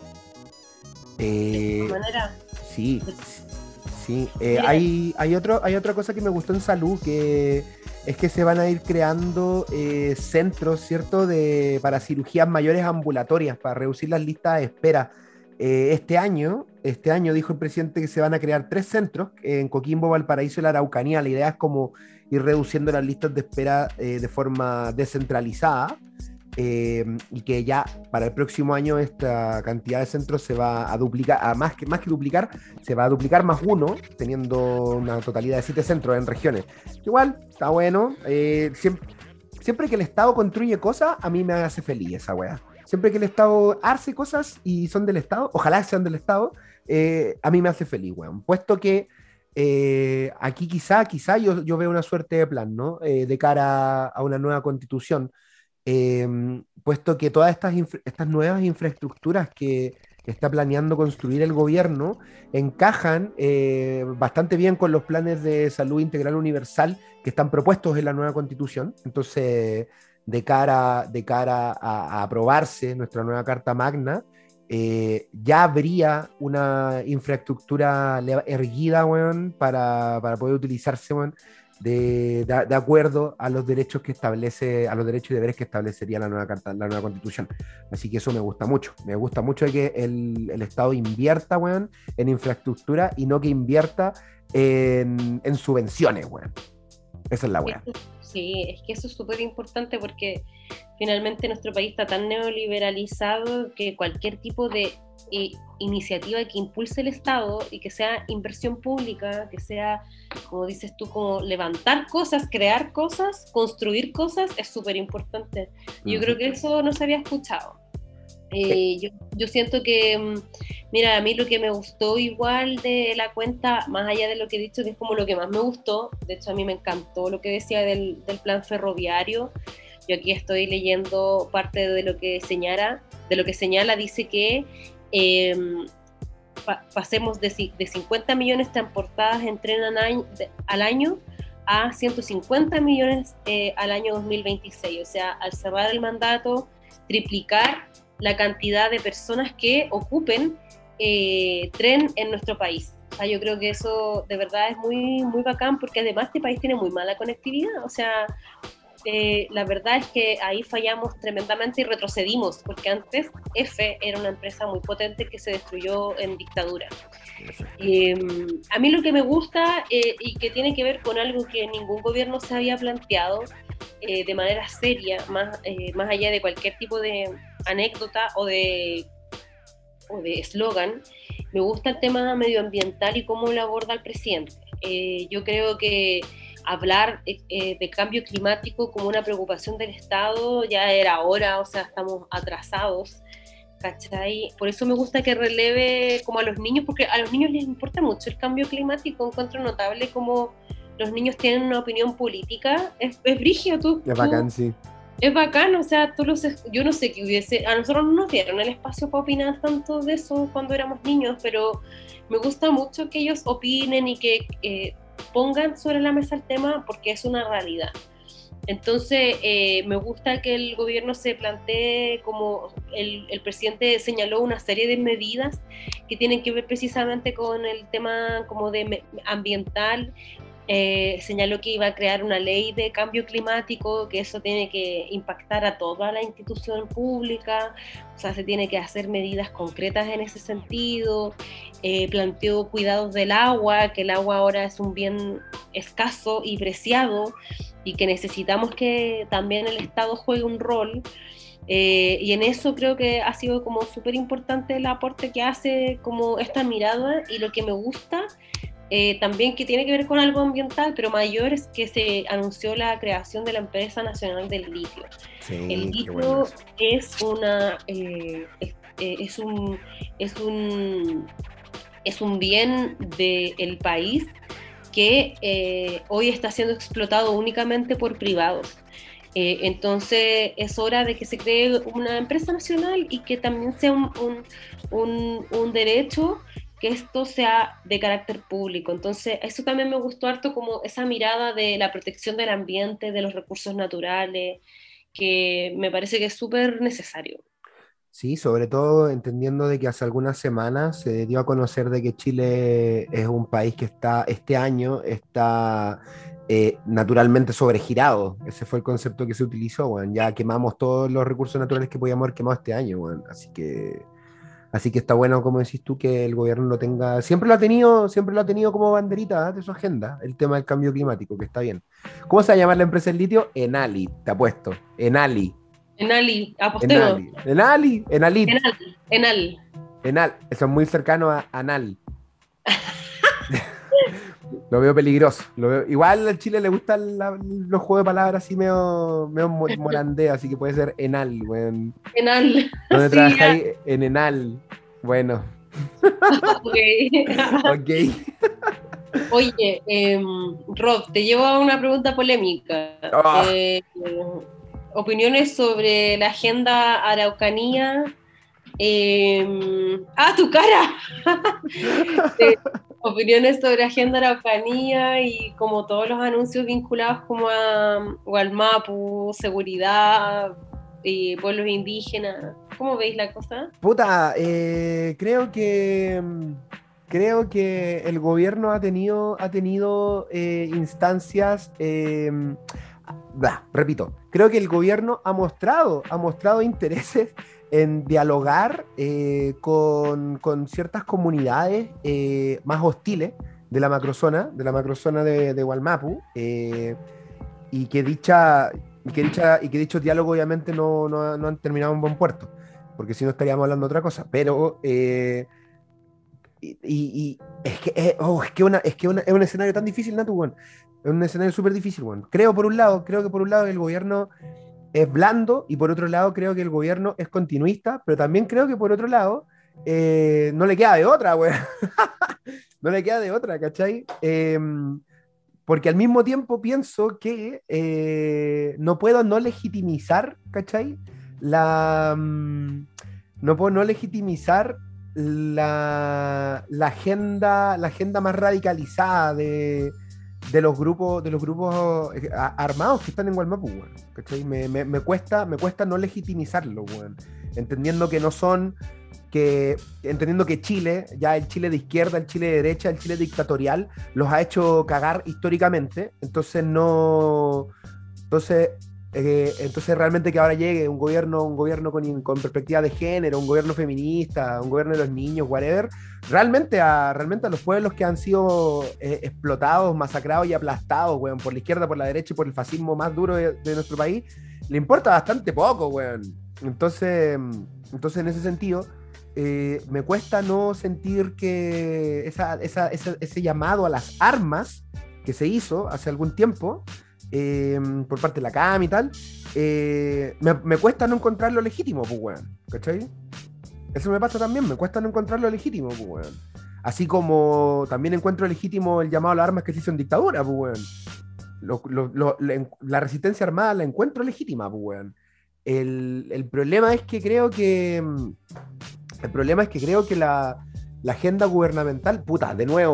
De Eh, todas maneras, Sí, sí. Eh, Mira. hay, hay, otro, hay otra cosa que me gustó en salud, que es que se van a ir creando eh, centros, ¿cierto?, de, para cirugías mayores ambulatorias, para reducir las listas de espera. Eh, este año, este año dijo el presidente que se van a crear tres centros en Coquimbo, Valparaíso y la Araucanía. La idea es como ir reduciendo las listas de espera eh, de forma descentralizada. Eh, y que ya para el próximo año esta cantidad de centros se va a duplicar, a más, que, más que duplicar, se va a duplicar más uno, teniendo una totalidad de siete centros en regiones. Igual, está bueno. Eh, siempre, siempre que el Estado construye cosas, a mí me hace feliz esa wea. Siempre que el Estado hace cosas y son del Estado, ojalá sean del Estado, eh, a mí me hace feliz, weón. Puesto que eh, aquí quizá, quizá yo, yo veo una suerte de plan, ¿no? Eh, de cara a una nueva constitución, eh, puesto que todas estas, infra- estas nuevas infraestructuras que está planeando construir el gobierno encajan eh, bastante bien con los planes de salud integral universal que están propuestos en la nueva constitución. Entonces, de cara, de cara a, a aprobarse nuestra nueva Carta Magna, eh, ya habría una infraestructura le- erguida, weón, para, para poder utilizarse, weón, de, de, de acuerdo a los derechos que establece, a los derechos y deberes que establecería la nueva carta, la nueva constitución. Así que eso me gusta mucho. Me gusta mucho de que el, el Estado invierta, weón, en infraestructura y no que invierta en, en subvenciones, weón. Esa es la weá. sí, es que eso es súper importante porque finalmente nuestro país está tan neoliberalizado que cualquier tipo de eh, iniciativa que impulse el Estado y que sea inversión pública, que sea, como dices tú, como levantar cosas, crear cosas, construir cosas, es súper importante. Yo Ujú. creo que eso no se había escuchado. Eh, yo, yo siento que, mm, mira, a mí lo que me gustó igual de la cuenta, más allá de lo que he dicho, que es como lo que más me gustó, de hecho a mí me encantó lo que decía del, del plan ferroviario. Yo aquí estoy leyendo parte de lo que señala, de lo que señala, dice que eh, pa- pasemos de, ci- de cincuenta millones transportadas en tren al año, de- al año a ciento cincuenta millones eh, al año dos mil veintiséis, o sea, al cerrar el mandato, triplicar la cantidad de personas que ocupen eh, tren en nuestro país. O sea, yo creo que eso de verdad es muy, muy bacán porque además este país tiene muy mala conectividad. O sea, eh, la verdad es que ahí fallamos tremendamente y retrocedimos porque antes F era una empresa muy potente que se destruyó en dictadura. Eh, a mí lo que me gusta eh, y que tiene que ver con algo que ningún gobierno se había planteado eh, de manera seria, más, eh, más allá de cualquier tipo de anécdota o de o de eslogan, me gusta el tema medioambiental y cómo lo aborda el presidente. Eh, yo creo que hablar eh, de cambio climático como una preocupación del Estado ya era hora, o sea, estamos atrasados, ¿cachai? Por eso me gusta que releve como a los niños, porque a los niños les importa mucho el cambio climático. Encuentro notable como los niños tienen una opinión política. Es, es brígido, tú. Es tú- bacán, sí. Es bacán, o sea, tú los, yo no sé qué hubiese, a nosotros no nos dieron el espacio para opinar tanto de eso cuando éramos niños, pero me gusta mucho que ellos opinen y que eh, pongan sobre la mesa el tema porque es una realidad. Entonces, eh, me gusta que el gobierno se plantee, como el, el presidente señaló, una serie de medidas que tienen que ver precisamente con el tema como de me, ambiental. Eh, señaló que iba a crear una ley de cambio climático, que eso tiene que impactar a toda la institución pública, o sea, se tiene que hacer medidas concretas en ese sentido. Eh, planteó cuidados del agua, que el agua ahora es un bien escaso y preciado, y que necesitamos que también el Estado juegue un rol. Eh, y en eso creo que ha sido como súper importante el aporte que hace como esta mirada, y lo que me gusta Eh, también, que tiene que ver con algo ambiental, pero mayor, es que se anunció la creación de la Empresa Nacional del Litio. Sí, el litio bueno es una eh, es, eh, es un es un es un bien del país que eh, hoy está siendo explotado únicamente por privados. Eh, entonces es hora de que se cree una empresa nacional y que también sea un, un, un, un derecho que esto sea de carácter público. Entonces eso también me gustó harto, como esa mirada de la protección del ambiente, de los recursos naturales, que me parece que es súper necesario. Sí, sobre todo entendiendo de que hace algunas semanas se dio a conocer de que Chile es un país que está, este año, está eh, naturalmente sobregirado. Ese fue el concepto que se utilizó, bueno. Ya quemamos todos los recursos naturales que podíamos haber quemado este año, bueno. Así que, así que está bueno, como decís tú, que el gobierno lo tenga, siempre lo ha tenido, siempre lo ha tenido como banderita, ¿eh?, de su agenda, el tema del cambio climático, que está bien. ¿Cómo se va a llamar la empresa del litio? Enali, te apuesto, Enali. Enali, apostemos. Enali, Enali, Enalit. Enal, Enal. Enal, eso es muy cercano a anal. Lo veo peligroso. Lo veo... Igual al Chile le gustan la, los juegos de palabras así medio, medio morandeo, así que puede ser Enal, weón. Enal. ¿Dónde Sí, trabajáis? En Enal. Bueno. Okay. Ok. Oye, eh, Rob, te llevo a una pregunta polémica. Oh. Eh, opiniones sobre la agenda Araucanía. Eh, ¡Ah, tu cara! eh, opiniones sobre agenda Araucanía y como todos los anuncios vinculados como a Gualmapu, seguridad y pueblos indígenas. ¿Cómo veis la cosa? Puta, eh, creo que creo que el gobierno ha tenido, ha tenido eh, instancias, eh, bah, repito, creo que el gobierno ha mostrado, ha mostrado intereses en dialogar eh, con, con ciertas comunidades eh, más hostiles de la macrozona, de la macrozona de, de Gualmapu, eh, y que dicha, y que dicha, y que dichos diálogos obviamente no, no, no han terminado en buen puerto, porque si no estaríamos hablando de otra cosa, pero eh, y, y, y es que, es, oh, es que, una, es, que una, es un escenario tan difícil, Natu, bueno. Es un escenario súper difícil, bueno. Creo por un lado, creo que por un lado el gobierno es blando, y por otro lado creo que el gobierno es continuista, pero también creo que por otro lado eh, no le queda de otra, güey. No le queda de otra, ¿cachai? Eh, porque al mismo tiempo pienso que eh, no puedo no legitimizar, ¿cachai? La, mm, no puedo no legitimizar la, la, agenda, la agenda más radicalizada de, de los grupos, de los grupos armados que están en Gualmapu, weón, ¿cachai? Me, me, me, cuesta, me cuesta no legitimizarlo, weón. Entendiendo que no son, que, entendiendo que Chile, ya el Chile de izquierda, el Chile de derecha, el Chile dictatorial, los ha hecho cagar históricamente, entonces no, entonces, eh, entonces realmente que ahora llegue un gobierno, un gobierno con, con perspectiva de género, un gobierno feminista, un gobierno de los niños, whatever, realmente a, realmente a los pueblos que han sido eh, explotados, masacrados y aplastados, weón, por la izquierda, por la derecha y por el fascismo más duro de, de nuestro país, le importa bastante poco, weón. Entonces, entonces en ese sentido, eh, me cuesta no sentir que esa, esa, esa, ese llamado a las armas que se hizo hace algún tiempo, eh, por parte de la C A M y tal, eh, me, me cuesta no encontrarlo legítimo, pues, weón, ¿cachai? Eso me pasa también, me cuesta no encontrarlo legítimo, pues, weón. Así como también encuentro legítimo el llamado a las armas que se hizo en dictadura, pues, weón. Lo, lo, lo, la, la resistencia armada la encuentro legítima, pues, weón. El, el problema es que creo que el problema es que creo que la, la agenda gubernamental, puta, de nuevo,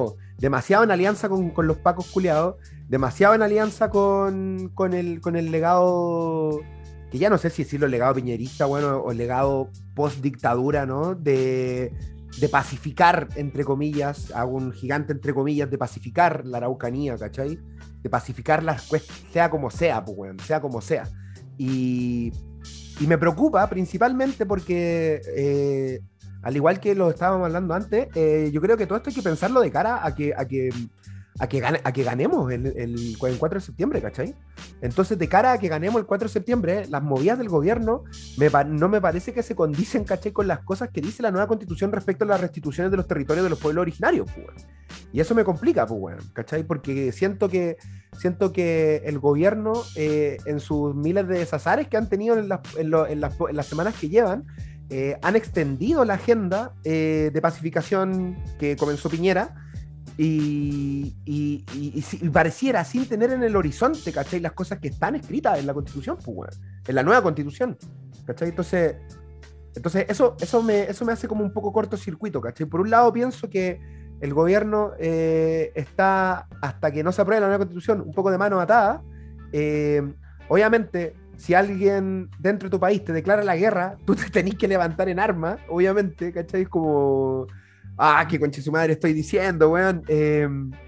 demasiado en alianza con, con los pacos culiados, demasiado en alianza con, con, el, con el legado, que ya no sé si decirlo legado piñerista, bueno, o el legado post-dictadura, ¿no? De, de pacificar, entre comillas, hago un gigante entre comillas, de pacificar la Araucanía, ¿cachai? De pacificar las cuestiones, sea como sea, pues, bueno, sea como sea. Y, y me preocupa principalmente porque... Eh, al igual que lo estábamos hablando antes, eh, yo creo que todo esto hay que pensarlo de cara a que, a que, a que, gane, a que ganemos el, el, el cuatro de septiembre, ¿cachai? Entonces, de cara a que ganemos el cuatro de septiembre, las movidas del gobierno me, no me parece que se condicen, ¿cachai? Con las cosas que dice la nueva constitución respecto a las restituciones de los territorios de los pueblos originarios, pues, bueno. Y eso me complica, pues, bueno, ¿cachai? Porque siento que, siento que el gobierno, eh, en sus miles de desazares que han tenido en las, en lo, en las, en las semanas que llevan, Eh, han extendido la agenda eh, de pacificación que comenzó Piñera y, y, y, y, y pareciera sin tener en el horizonte, ¿cachai? Las cosas que están escritas en la Constitución, pues, bueno, en la nueva Constitución, ¿cachai? Entonces, entonces eso, eso, me, eso me hace como un poco cortocircuito, ¿cachai? Por un lado pienso que el gobierno eh, está, hasta que no se apruebe la nueva Constitución, un poco de mano atada. Eh, obviamente, si alguien dentro de tu país te declara la guerra, tú te tenés que levantar en armas, obviamente, ¿cachai? Es como, ah, qué conche su madre estoy diciendo, weón. Eh,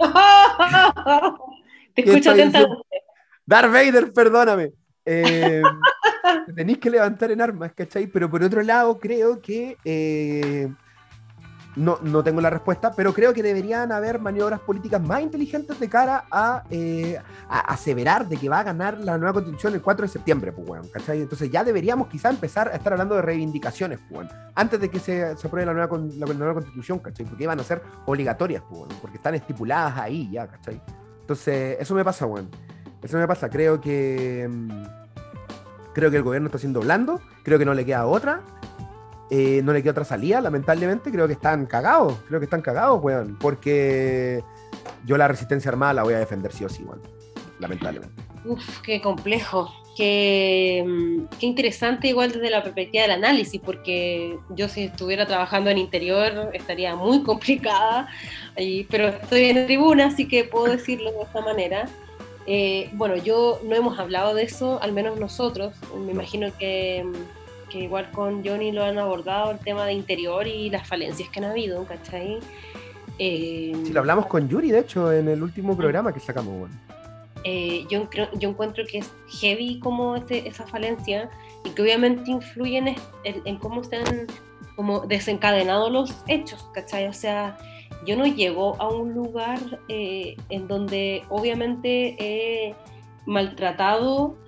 te escucho atentamente. Darth Vader, perdóname. Eh, te tenés que levantar en armas, ¿cachai? Pero por otro lado, creo que... Eh, No, no tengo la respuesta, pero creo que deberían haber maniobras políticas más inteligentes de cara a, eh, a aseverar de que va a ganar la nueva constitución el cuatro de septiembre, pues, bueno, ¿cachai? Entonces ya deberíamos quizá empezar a estar hablando de reivindicaciones, pues, bueno, antes de que se, se apruebe la nueva, la, la nueva constitución, ¿cachai? Porque iban a ser obligatorias, pues, bueno, porque están estipuladas ahí ya, ¿cachai? Entonces, eso me pasa, bueno, eso me pasa, creo que creo que el gobierno está siendo blando, creo que no le queda otra. Eh, no le queda otra salida, lamentablemente. Creo que están cagados, creo que están cagados, weón, porque yo la resistencia armada la voy a defender sí o sí, weón, lamentablemente. Uf, qué complejo, qué, qué interesante igual desde la perspectiva del análisis, porque yo si estuviera trabajando en interior estaría muy complicada, pero estoy en tribuna, así que puedo decirlo de esta manera. Eh, bueno, yo no hemos hablado de eso, al menos nosotros, me imagino que que igual con Johnny lo han abordado, el tema de interior y las falencias que han habido, ¿cachai? Eh, sí, lo hablamos con Yuri, de hecho, en el último programa que sacamos. Bueno. Eh, yo, yo encuentro que es heavy como ese, esa falencia y que obviamente influyen en, en, en cómo se han como desencadenado los hechos, ¿cachai? O sea, yo no llego a un lugar eh, en donde obviamente he maltratado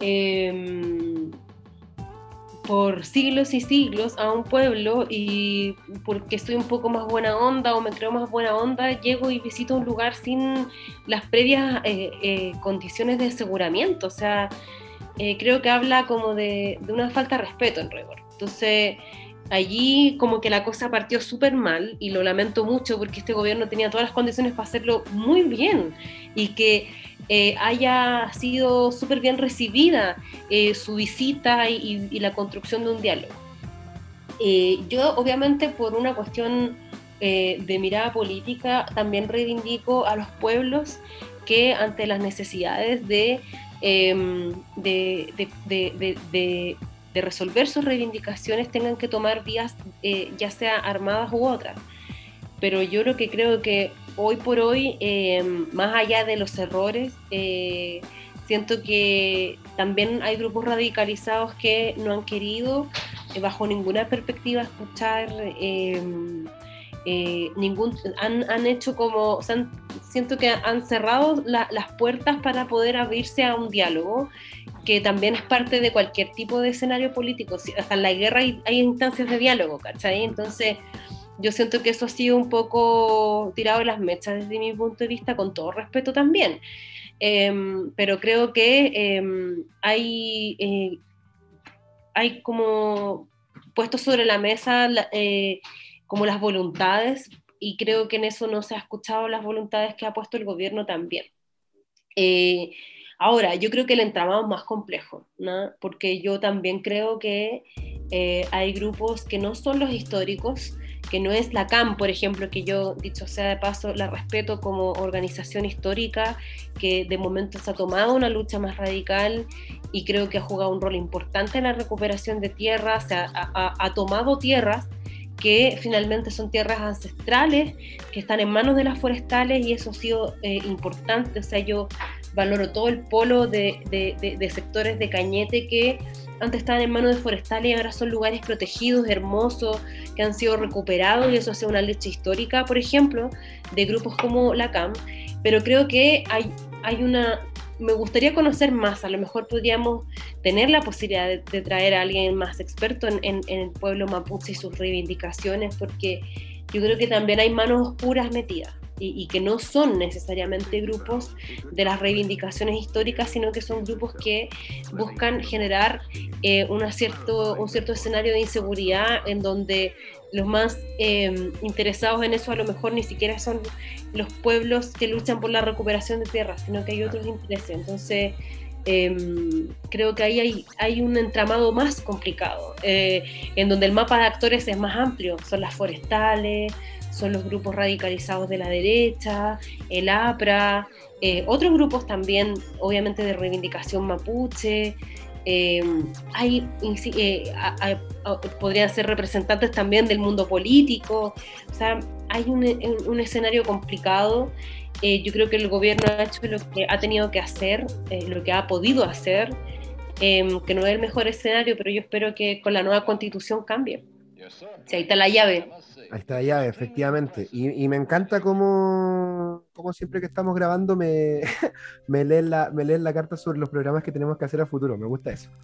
eh, por siglos y siglos a un pueblo y porque soy un poco más buena onda o me creo más buena onda, llego y visito un lugar sin las previas eh, eh, condiciones de aseguramiento. O sea, eh, creo que habla como de, de una falta de respeto en rigor. Entonces, allí como que la cosa partió súper mal y lo lamento mucho porque este gobierno tenía todas las condiciones para hacerlo muy bien y que Eh, haya sido súper bien recibida eh, su visita y, y la construcción de un diálogo. Eh, yo obviamente por una cuestión eh, de mirada política también reivindico a los pueblos que ante las necesidades de, eh, de, de, de, de, de, de resolver sus reivindicaciones tengan que tomar vías eh, ya sea armadas u otras. Pero yo lo que creo que hoy por hoy, eh, más allá de los errores, eh, siento que también hay grupos radicalizados que no han querido, eh, bajo ninguna perspectiva, escuchar eh, eh, ningún... Han, han hecho como... O sea, siento que han cerrado la, las puertas para poder abrirse a un diálogo, que también es parte de cualquier tipo de escenario político. Hasta en la guerra hay, hay instancias de diálogo, ¿cachai? Entonces... Yo siento que eso ha sido un poco tirado de las mechas desde mi punto de vista, con todo respeto también. Eh, pero creo que eh, hay, eh, hay como puesto sobre la mesa la, eh, como las voluntades, y creo que en eso no se ha escuchado las voluntades que ha puesto el gobierno también. Eh, ahora, yo creo que el entramado es más complejo, ¿no? Porque yo también creo que eh, hay grupos que no son los históricos, que no es la C A M, por ejemplo, que yo, dicho sea de paso, la respeto como organización histórica, que de momento se ha tomado una lucha más radical y creo que ha jugado un rol importante en la recuperación de tierras, ha, ha, ha tomado tierras que finalmente son tierras ancestrales, que están en manos de las forestales, y eso ha sido eh, importante. O sea, yo valoro todo el polo de, de, de, de sectores de Cañete que antes estaban en manos de forestales y ahora son lugares protegidos, hermosos, que han sido recuperados, y eso hace una lucha histórica, por ejemplo, de grupos como la C A M. Pero creo que hay, hay una... Me gustaría conocer más, a lo mejor podríamos tener la posibilidad de, de traer a alguien más experto en, en, en el pueblo mapuche y sus reivindicaciones, porque yo creo que también hay manos oscuras metidas. Y, y que no son necesariamente grupos de las reivindicaciones históricas, sino que son grupos que buscan generar eh, una cierto, un cierto escenario de inseguridad en donde los más eh, interesados en eso a lo mejor ni siquiera son los pueblos que luchan por la recuperación de tierras, sino que hay otros intereses. Entonces eh, creo que ahí hay, hay un entramado más complicado, eh, en donde el mapa de actores es más amplio, son las forestales, son los grupos radicalizados de la derecha, el APRA, eh, otros grupos también, obviamente, de reivindicación mapuche. Eh, hay, eh, a, a, a, podrían ser representantes también del mundo político. O sea, hay un, un escenario complicado. Eh, yo creo que el gobierno ha hecho lo que ha tenido que hacer, eh, lo que ha podido hacer, eh, que no es el mejor escenario, pero yo espero que con la nueva constitución cambie. Sí, ahí está la llave. Ahí está la llave, efectivamente. Y, y me encanta cómo, cómo siempre que estamos grabando me, me, leen la, me leen la carta sobre los programas que tenemos que hacer a futuro. Me gusta eso.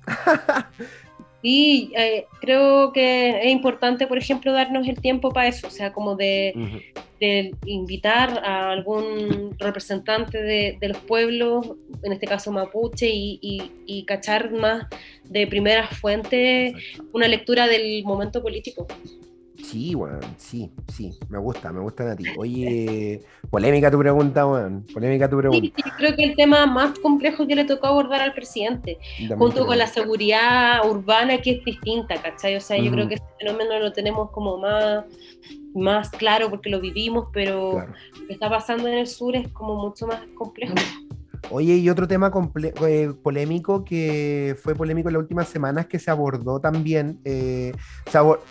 Sí, eh, creo que es importante, por ejemplo, darnos el tiempo para eso, o sea, como de, uh-huh. de invitar a algún representante de, de los pueblos, en este caso mapuche, y, y, y cachar más de primeras fuentes una lectura del momento político. Sí, weón, sí, sí, me gusta, me gusta a ti. Oye, polémica tu pregunta, weón, polémica tu pregunta. Sí, sí, creo que el tema más complejo que le tocó abordar al presidente, También junto creo. con la seguridad urbana, que es distinta, ¿cachai? O sea, yo mm. creo que este fenómeno lo tenemos como más, más claro porque lo vivimos, pero claro. lo que está pasando en el sur es como mucho más complejo. Oye, y otro tema comple- eh, polémico que fue polémico en las últimas semanas que se abordó también, eh, se abordó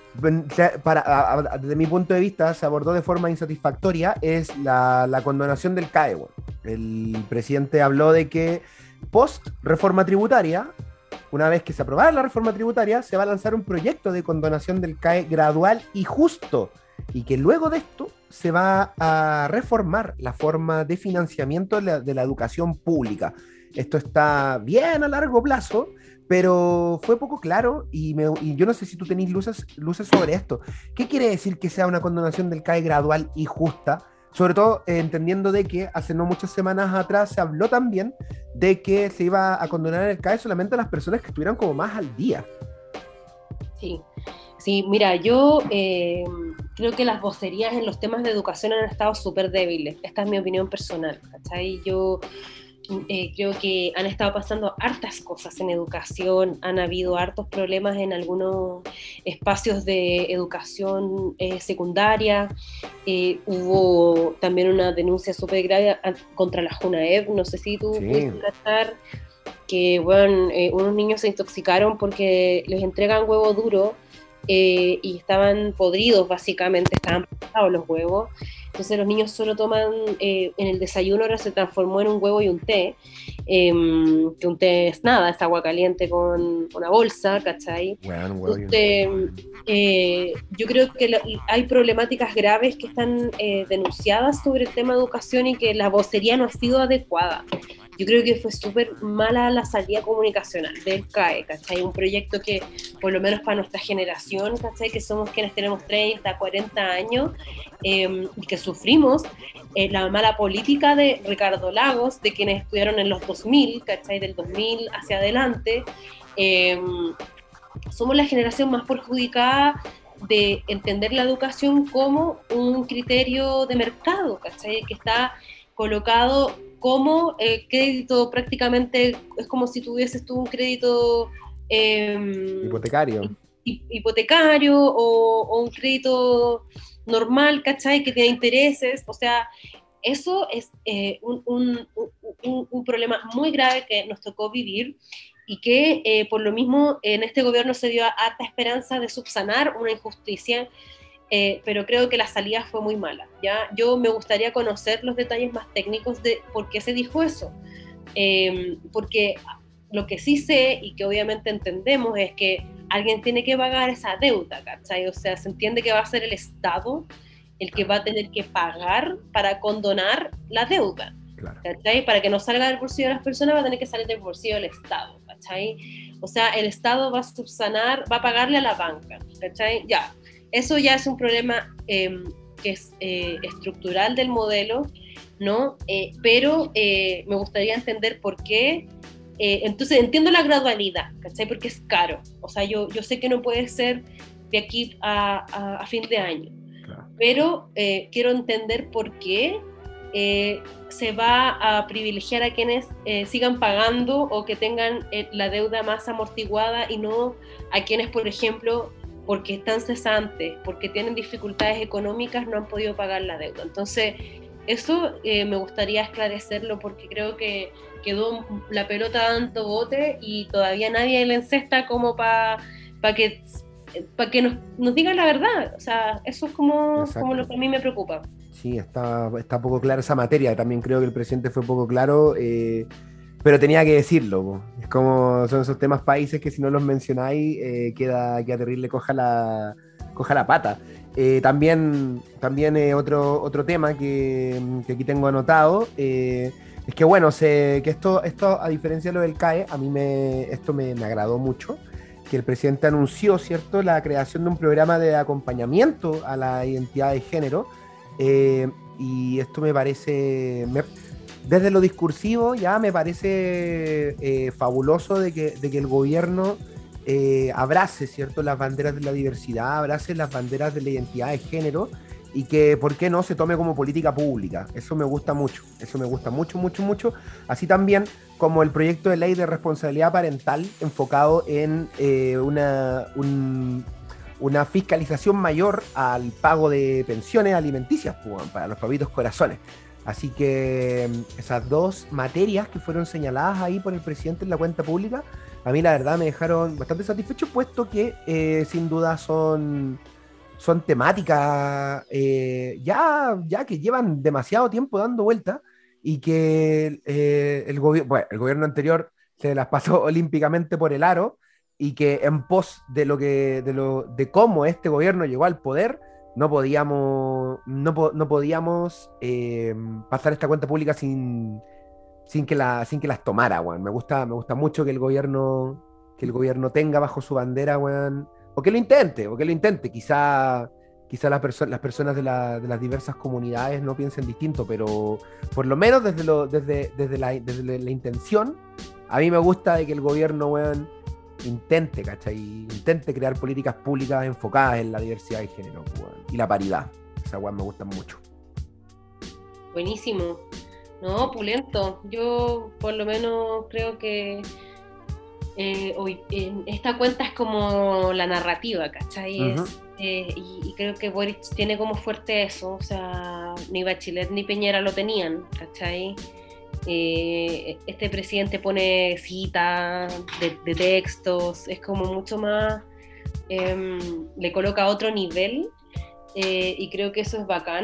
Para, a, a, desde mi punto de vista se abordó de forma insatisfactoria, es la, la condonación del C A E. Bueno, el presidente habló de que post reforma tributaria, una vez que se aprobara la reforma tributaria, se va a lanzar un proyecto de condonación del C A E gradual y justo, y que luego de esto se va a reformar la forma de financiamiento de la, de la educación pública. Esto está bien a largo plazo, pero fue poco claro y, me, y yo no sé si tú tenés luces, luces sobre esto. ¿Qué quiere decir que sea una condonación del C A E gradual y justa? Sobre todo eh, entendiendo de que hace no muchas semanas atrás se habló también de que se iba a condonar el C A E solamente a las personas que estuvieran como más al día. Sí, sí, mira, yo eh, creo que las vocerías en los temas de educación han estado súper débiles. Esta es mi opinión personal, ¿cachai? Yo... Eh, creo que han estado pasando hartas cosas en educación, han habido hartos problemas en algunos espacios de educación eh, secundaria, eh, hubo también una denuncia súper grave contra la JUNAEV, no sé si tú sí. puedes tratar, que bueno, eh, unos niños se intoxicaron porque les entregan huevo duro eh, y estaban podridos básicamente, estaban pasados los huevos. Entonces los niños solo toman, eh, en el desayuno ahora se transformó en un huevo y un té, eh, que un té es nada, es agua caliente con una bolsa, ¿cachai? Bueno, un huevo y un Entonces, eh, yo creo que la, hay problemáticas graves que están eh, denunciadas sobre el tema de educación y que la vocería no ha sido adecuada. Yo creo que fue súper mala la salida comunicacional del C A E, ¿cachai? Un proyecto que, por lo menos para nuestra generación, ¿cachai? Que somos quienes tenemos treinta, cuarenta años, eh, y que sufrimos eh, la mala política de Ricardo Lagos, de quienes estudiaron en los dos mil, ¿cachai? Del dos mil hacia adelante. Eh, somos la generación más perjudicada de entender la educación como un criterio de mercado, ¿cachai? Que está colocado como eh, crédito, prácticamente es como si tuvieses tú un crédito eh, hipotecario. hipotecario o, o un crédito normal, ¿cachai? Que tiene intereses, o sea, eso es eh, un, un, un, un problema muy grave que nos tocó vivir y que eh, por lo mismo en este gobierno se dio harta esperanza de subsanar una injusticia, eh, pero creo que la salida fue muy mala, ¿ya? Yo me gustaría conocer los detalles más técnicos de por qué se dijo eso, eh, porque lo que sí sé y que obviamente entendemos es que alguien tiene que pagar esa deuda, ¿cachai? O sea, se entiende que va a ser el Estado el que va a tener que pagar para condonar la deuda, claro. ¿Cachai? Para que no salga del bolsillo de las personas va a tener que salir del bolsillo del Estado, ¿cachai? O sea, el Estado va a subsanar, va a pagarle a la banca, ¿cachai? Ya, eso ya es un problema eh, que es eh, estructural del modelo, ¿no? Eh, pero eh, me gustaría entender por qué. Eh, entonces entiendo la gradualidad, ¿cachai? Porque es caro. O sea, yo, yo sé que no puede ser de aquí a, a, a fin de año, claro. Pero eh, quiero entender por qué eh, se va a privilegiar a quienes eh, sigan pagando o que tengan eh, la deuda más amortiguada y no a quienes, por ejemplo, porque están cesantes, porque tienen dificultades económicas, no han podido pagar la deuda. Entonces, eso eh, me gustaría esclarecerlo porque creo que quedó la pelota tanto bote y todavía nadie le encesta como para pa que, pa que nos, nos digan la verdad. O sea, eso es como, como lo que a mí me preocupa. Sí, está, está poco clara esa materia. También creo que el presidente fue poco claro, eh, pero tenía que decirlo. Po. Es como son esos temas países que si no los mencionáis eh, queda, queda terrible, coja la, coja la pata. Eh, también también eh, otro, otro tema que, que aquí tengo anotado eh, es que bueno, se, que esto, esto a diferencia de lo del C A E, a mí me, esto me, me agradó mucho, que el presidente anunció, ¿cierto?, la creación de un programa de acompañamiento a la identidad de género, eh, y esto me parece, me, desde lo discursivo ya me parece eh, fabuloso de que, de que el gobierno eh, abrace, ¿cierto?, las banderas de la diversidad, abrace las banderas de la identidad de género, y que, ¿por qué no?, se tome como política pública. Eso me gusta mucho, eso me gusta mucho, mucho, mucho. Así también como el proyecto de ley de responsabilidad parental enfocado en eh, una, un, una fiscalización mayor al pago de pensiones alimenticias pues, para los papitos corazones. Así que esas dos materias que fueron señaladas ahí por el presidente en la cuenta pública, a mí la verdad me dejaron bastante satisfecho, puesto que eh, sin duda son... son temáticas eh, ya, ya que llevan demasiado tiempo dando vueltas y que eh, el, gobi- bueno, el gobierno anterior se las pasó olímpicamente por el aro y que en pos de, lo que, de, lo, de cómo este gobierno llegó al poder, no podíamos, no, po- no podíamos eh, pasar esta cuenta pública sin, sin, que, la, sin que las tomara, weón. Me gusta, me gusta mucho que el gobierno, que el gobierno tenga bajo su bandera, weón, o que lo intente, o que lo intente. Quizá, quizá la perso- las personas de, la, de las diversas comunidades no piensen distinto, pero por lo menos desde, lo, desde, desde, la, desde la intención, a mí me gusta de que el gobierno, weón, intente, ¿cachai? Intente crear políticas públicas enfocadas en la diversidad de género, weón, y la paridad. Esa weón me gustan mucho. Buenísimo. No, pulento. Yo por lo menos creo que Eh, hoy, en esta cuenta es como la narrativa, ¿cachai? Uh-huh. Es, eh, y, y creo que Boric tiene como fuerte eso, o sea, ni Bachelet ni Piñera lo tenían, ¿cachai? Eh, este presidente pone citas de, de textos, es como mucho más, eh, le coloca a otro nivel, eh, y creo que eso es bacán,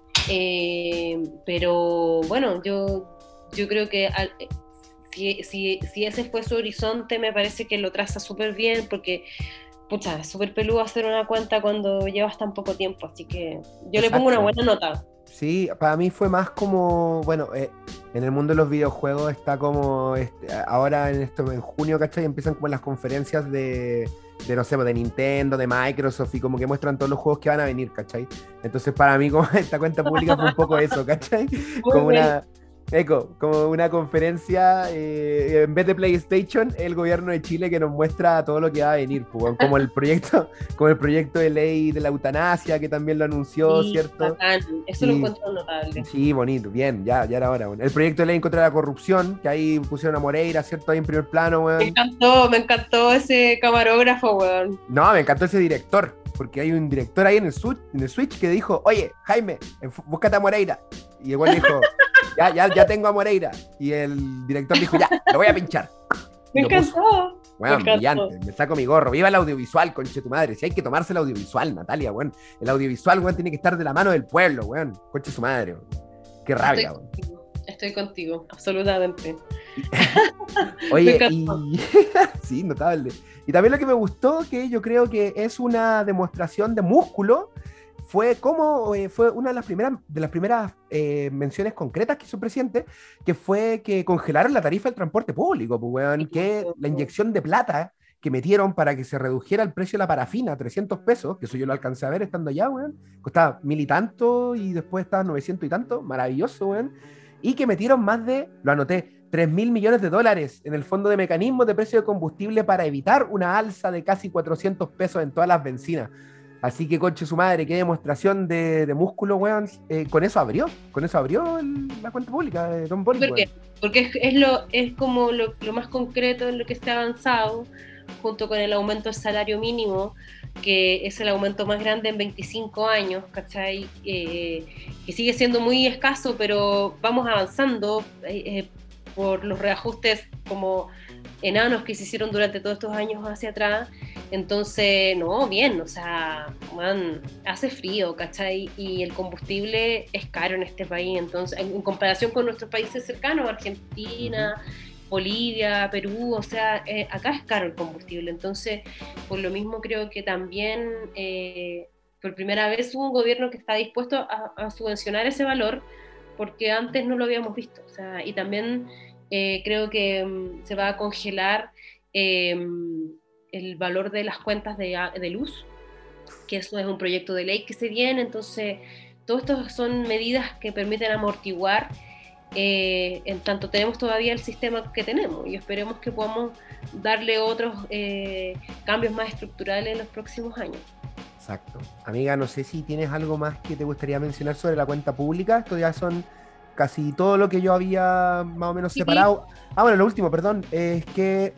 eh, pero bueno, yo, yo creo que... Al, Si, si, si ese fue su horizonte, me parece que lo traza súper bien, porque, pucha, es súper peludo hacer una cuenta cuando llevas tan poco tiempo, así que yo Exacto. Le pongo una buena nota. Sí, para mí fue más como, bueno, eh, en el mundo de los videojuegos está como, este, ahora en esto en junio, ¿cachai? Empiezan como las conferencias de, de, no sé, de Nintendo, de Microsoft, y como que muestran todos los juegos que van a venir, ¿cachai? Entonces para mí como esta cuenta pública fue un poco eso, ¿cachai? Como una... Eco, como una conferencia, eh, en vez de PlayStation, el gobierno de Chile que nos muestra todo lo que va a venir, pues, weón. como el proyecto, como el proyecto de ley de la eutanasia, que también lo anunció, Sí, ¿cierto? bacán. Eso Y- lo encuentro notable. Sí, bonito, bien, ya, ya era hora, weón. El proyecto de ley en contra de la corrupción, que ahí pusieron a Moreira, ¿cierto? Ahí en primer plano, Me weón. encantó, me encantó ese camarógrafo, weón. No, me encantó ese director, porque hay un director ahí en el Switch, en el Switch que dijo, oye, Jaime, enf- búscate a Moreira. Y igual dijo, ya, ya, ya tengo a Moreira. Y el director dijo, ya, lo voy a pinchar. Y Me lo puso. encantó. Weón, Me encantó. brillante, me saco mi gorro. Viva el audiovisual, conche tu madre. Si hay que tomarse el audiovisual, Natalia, weón. El audiovisual, weón, tiene que estar de la mano del pueblo, weón. Conche su madre, weón. Qué rabia, Estoy weón. contigo, estoy contigo, absolutamente. Oye, Me y encantó. sí, notable. Y también lo que me gustó, que yo creo que es una demostración de músculo, fue como eh, fue una de las primeras, de las primeras eh, menciones concretas que hizo el presidente, que fue que congelaron la tarifa del transporte público, pues, weón, que la inyección de plata que metieron para que se redujera el precio de la parafina a trescientos pesos, que eso yo lo alcancé a ver estando allá, weón, costaba mil y tanto y después estaba novecientos y tanto, maravilloso, weón, y que metieron más de, lo anoté, tres mil millones de dólares en el fondo de mecanismos de precio de combustible para evitar una alza de casi cuatrocientos pesos en todas las bencinas. Así que, conche su madre, qué demostración de, de músculo, weón. Eh, con eso abrió, con eso abrió el- la cuenta pública de Don Boric, ¿Por qué? weón. Porque es, es, lo, es como lo, lo más concreto en lo que se ha avanzado, junto con el aumento del salario mínimo, que es el aumento más grande en veinticinco años, ¿cachai? Eh, que sigue siendo muy escaso, pero vamos avanzando eh, eh, por los reajustes como enanos que se hicieron durante todos estos años hacia atrás. Entonces, no, bien, o sea, man, hace frío, ¿cachai? Y el combustible es caro en este país, entonces, en, en comparación con nuestros países cercanos, Argentina, uh-huh. Bolivia, Perú, o sea, eh, acá es caro el combustible, entonces, por lo mismo creo que también, eh, por primera vez hubo un gobierno que está dispuesto a, a subvencionar ese valor, porque antes no lo habíamos visto, o sea, y también eh, creo que um, se va a congelar eh, el valor de las cuentas de, de luz, que eso es un proyecto de ley que se viene, entonces todo esto son medidas que permiten amortiguar, eh, en tanto tenemos todavía el sistema que tenemos y esperemos que podamos darle otros eh, cambios más estructurales en los próximos años. Exacto. Amiga, no sé si tienes algo más que te gustaría mencionar sobre la cuenta pública. Esto ya son casi todo lo que yo había más o menos separado. Ah, bueno, lo último, perdón, es que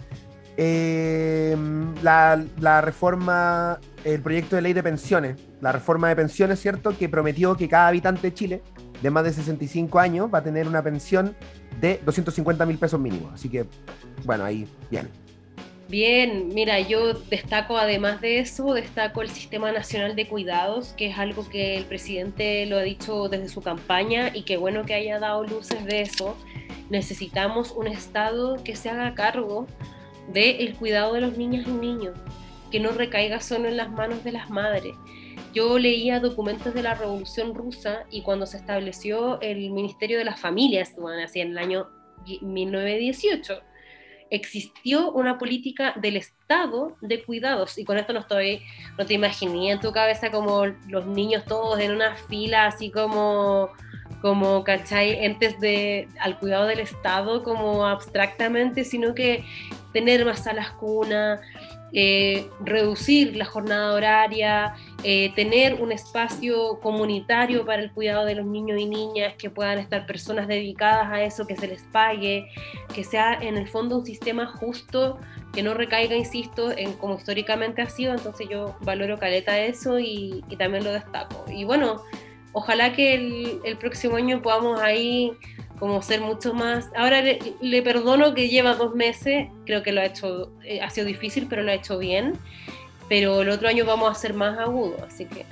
eh, la, la reforma, el proyecto de ley de pensiones, la reforma de pensiones, ¿cierto? Que prometió que cada habitante de Chile de más de sesenta y cinco años va a tener una pensión de doscientos cincuenta mil pesos mínimos. Así que, bueno, ahí, bien. Bien, mira, yo destaco además de eso, destaco el Sistema Nacional de Cuidados, que es algo que el presidente lo ha dicho desde su campaña y qué bueno que haya dado luces de eso. Necesitamos un Estado que se haga cargo del cuidado de los niñas y niños, que no recaiga solo en las manos de las madres. Yo leía documentos de la Revolución Rusa y cuando se estableció el Ministerio de las Familias, bueno, así en el año mil novecientos dieciocho, existió una política del Estado de cuidados, y con esto no estoy, no te imaginé en tu cabeza como los niños todos en una fila, así como, como ¿cachai? Entes de, al cuidado del Estado, como abstractamente, sino que tener más salas cuna, eh, reducir la jornada horaria, eh, tener un espacio comunitario para el cuidado de los niños y niñas, que puedan estar personas dedicadas a eso, que se les pague, que sea en el fondo un sistema justo, que no recaiga, insisto, en como históricamente ha sido. Entonces yo valoro caleta eso y, y también lo destaco. Y bueno, ojalá que el, el próximo año podamos ahí como ser mucho más. Ahora le, le perdono que lleva dos meses, creo que lo ha hecho, eh, ha sido difícil, pero lo ha hecho bien. Pero el otro año vamos a ser más agudos, así que.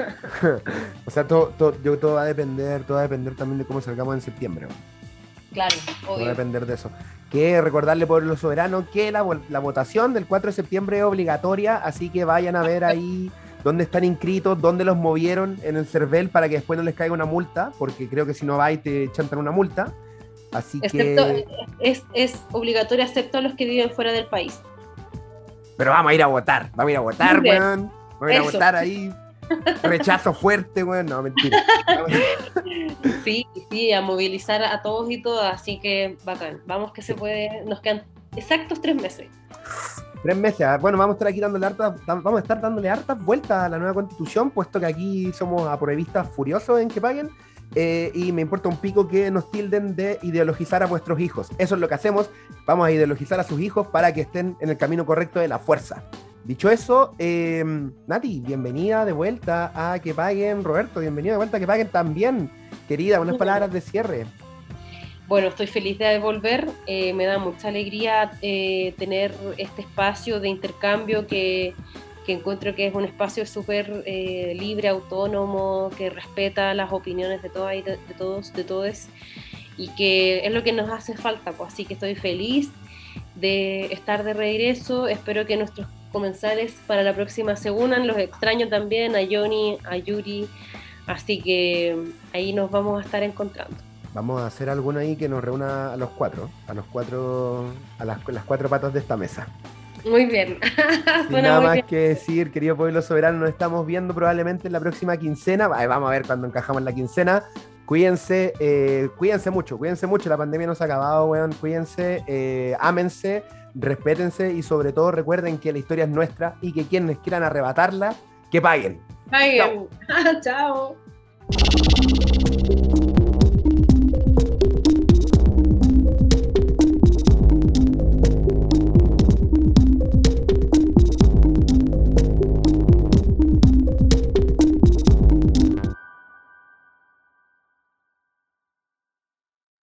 O sea, todo, todo, yo, todo va a depender, todo va a depender también de cómo salgamos en septiembre, ¿no? Claro, obvio. Va a obvio. depender de eso. Que recordarle, pueblo soberano, que la, la votación del cuatro de septiembre es obligatoria, así que vayan a ver ahí dónde están inscritos, dónde los movieron en el CERVEL para que después no les caiga una multa, porque creo que si no vais te chantan una multa. Así excepto, que... Es, es obligatorio excepto a los que viven fuera del país. Pero vamos a ir a votar, vamos a ir a votar, weón. Vamos a ir a Eso. votar ahí. Rechazo fuerte, weón. No, mentira. Sí, sí, a movilizar a todos y todas, así que bacán. Vamos que se puede, nos quedan exactos tres meses. Tres meses. Bueno, vamos a estar aquí dándole hartas, vamos a estar dándole hartas vueltas a la nueva constitución, puesto que aquí somos apruebistas furiosos en que paguen. Eh, y me importa un pico que nos tilden de ideologizar a vuestros hijos. Eso es lo que hacemos. Vamos a ideologizar a sus hijos para que estén en el camino correcto de la fuerza. Dicho eso, eh, Nati, bienvenida de vuelta a Que Paguen. Roberto, bienvenido de vuelta a Que Paguen también. Querida, unas palabras de cierre. Bueno, estoy feliz de volver. Eh, me da mucha alegría eh, tener este espacio de intercambio que, que encuentro que es un espacio súper eh, libre, autónomo, que respeta las opiniones de todas y de, de todos, de todos, y que es lo que nos hace falta. Pues. Así que estoy feliz de estar de regreso. Espero que nuestros comensales para la próxima se unan. Los extraño también, a Johnny, a Yuri. Así que ahí nos vamos a estar encontrando. Vamos a hacer alguno ahí que nos reúna a los cuatro, a los cuatro, a las, las cuatro patas de esta mesa. Muy bien. Sin nada muy más bien. Que decir, querido pueblo soberano, nos estamos viendo probablemente en la próxima quincena. Ay, vamos a ver cuando encajamos en la quincena. Cuídense, eh, cuídense mucho, cuídense mucho. La pandemia no se ha acabado, weón. Cuídense, eh, ámense, respétense y sobre todo recuerden que la historia es nuestra y que quienes quieran arrebatarla, que paguen. Paguen. Chao. Chao.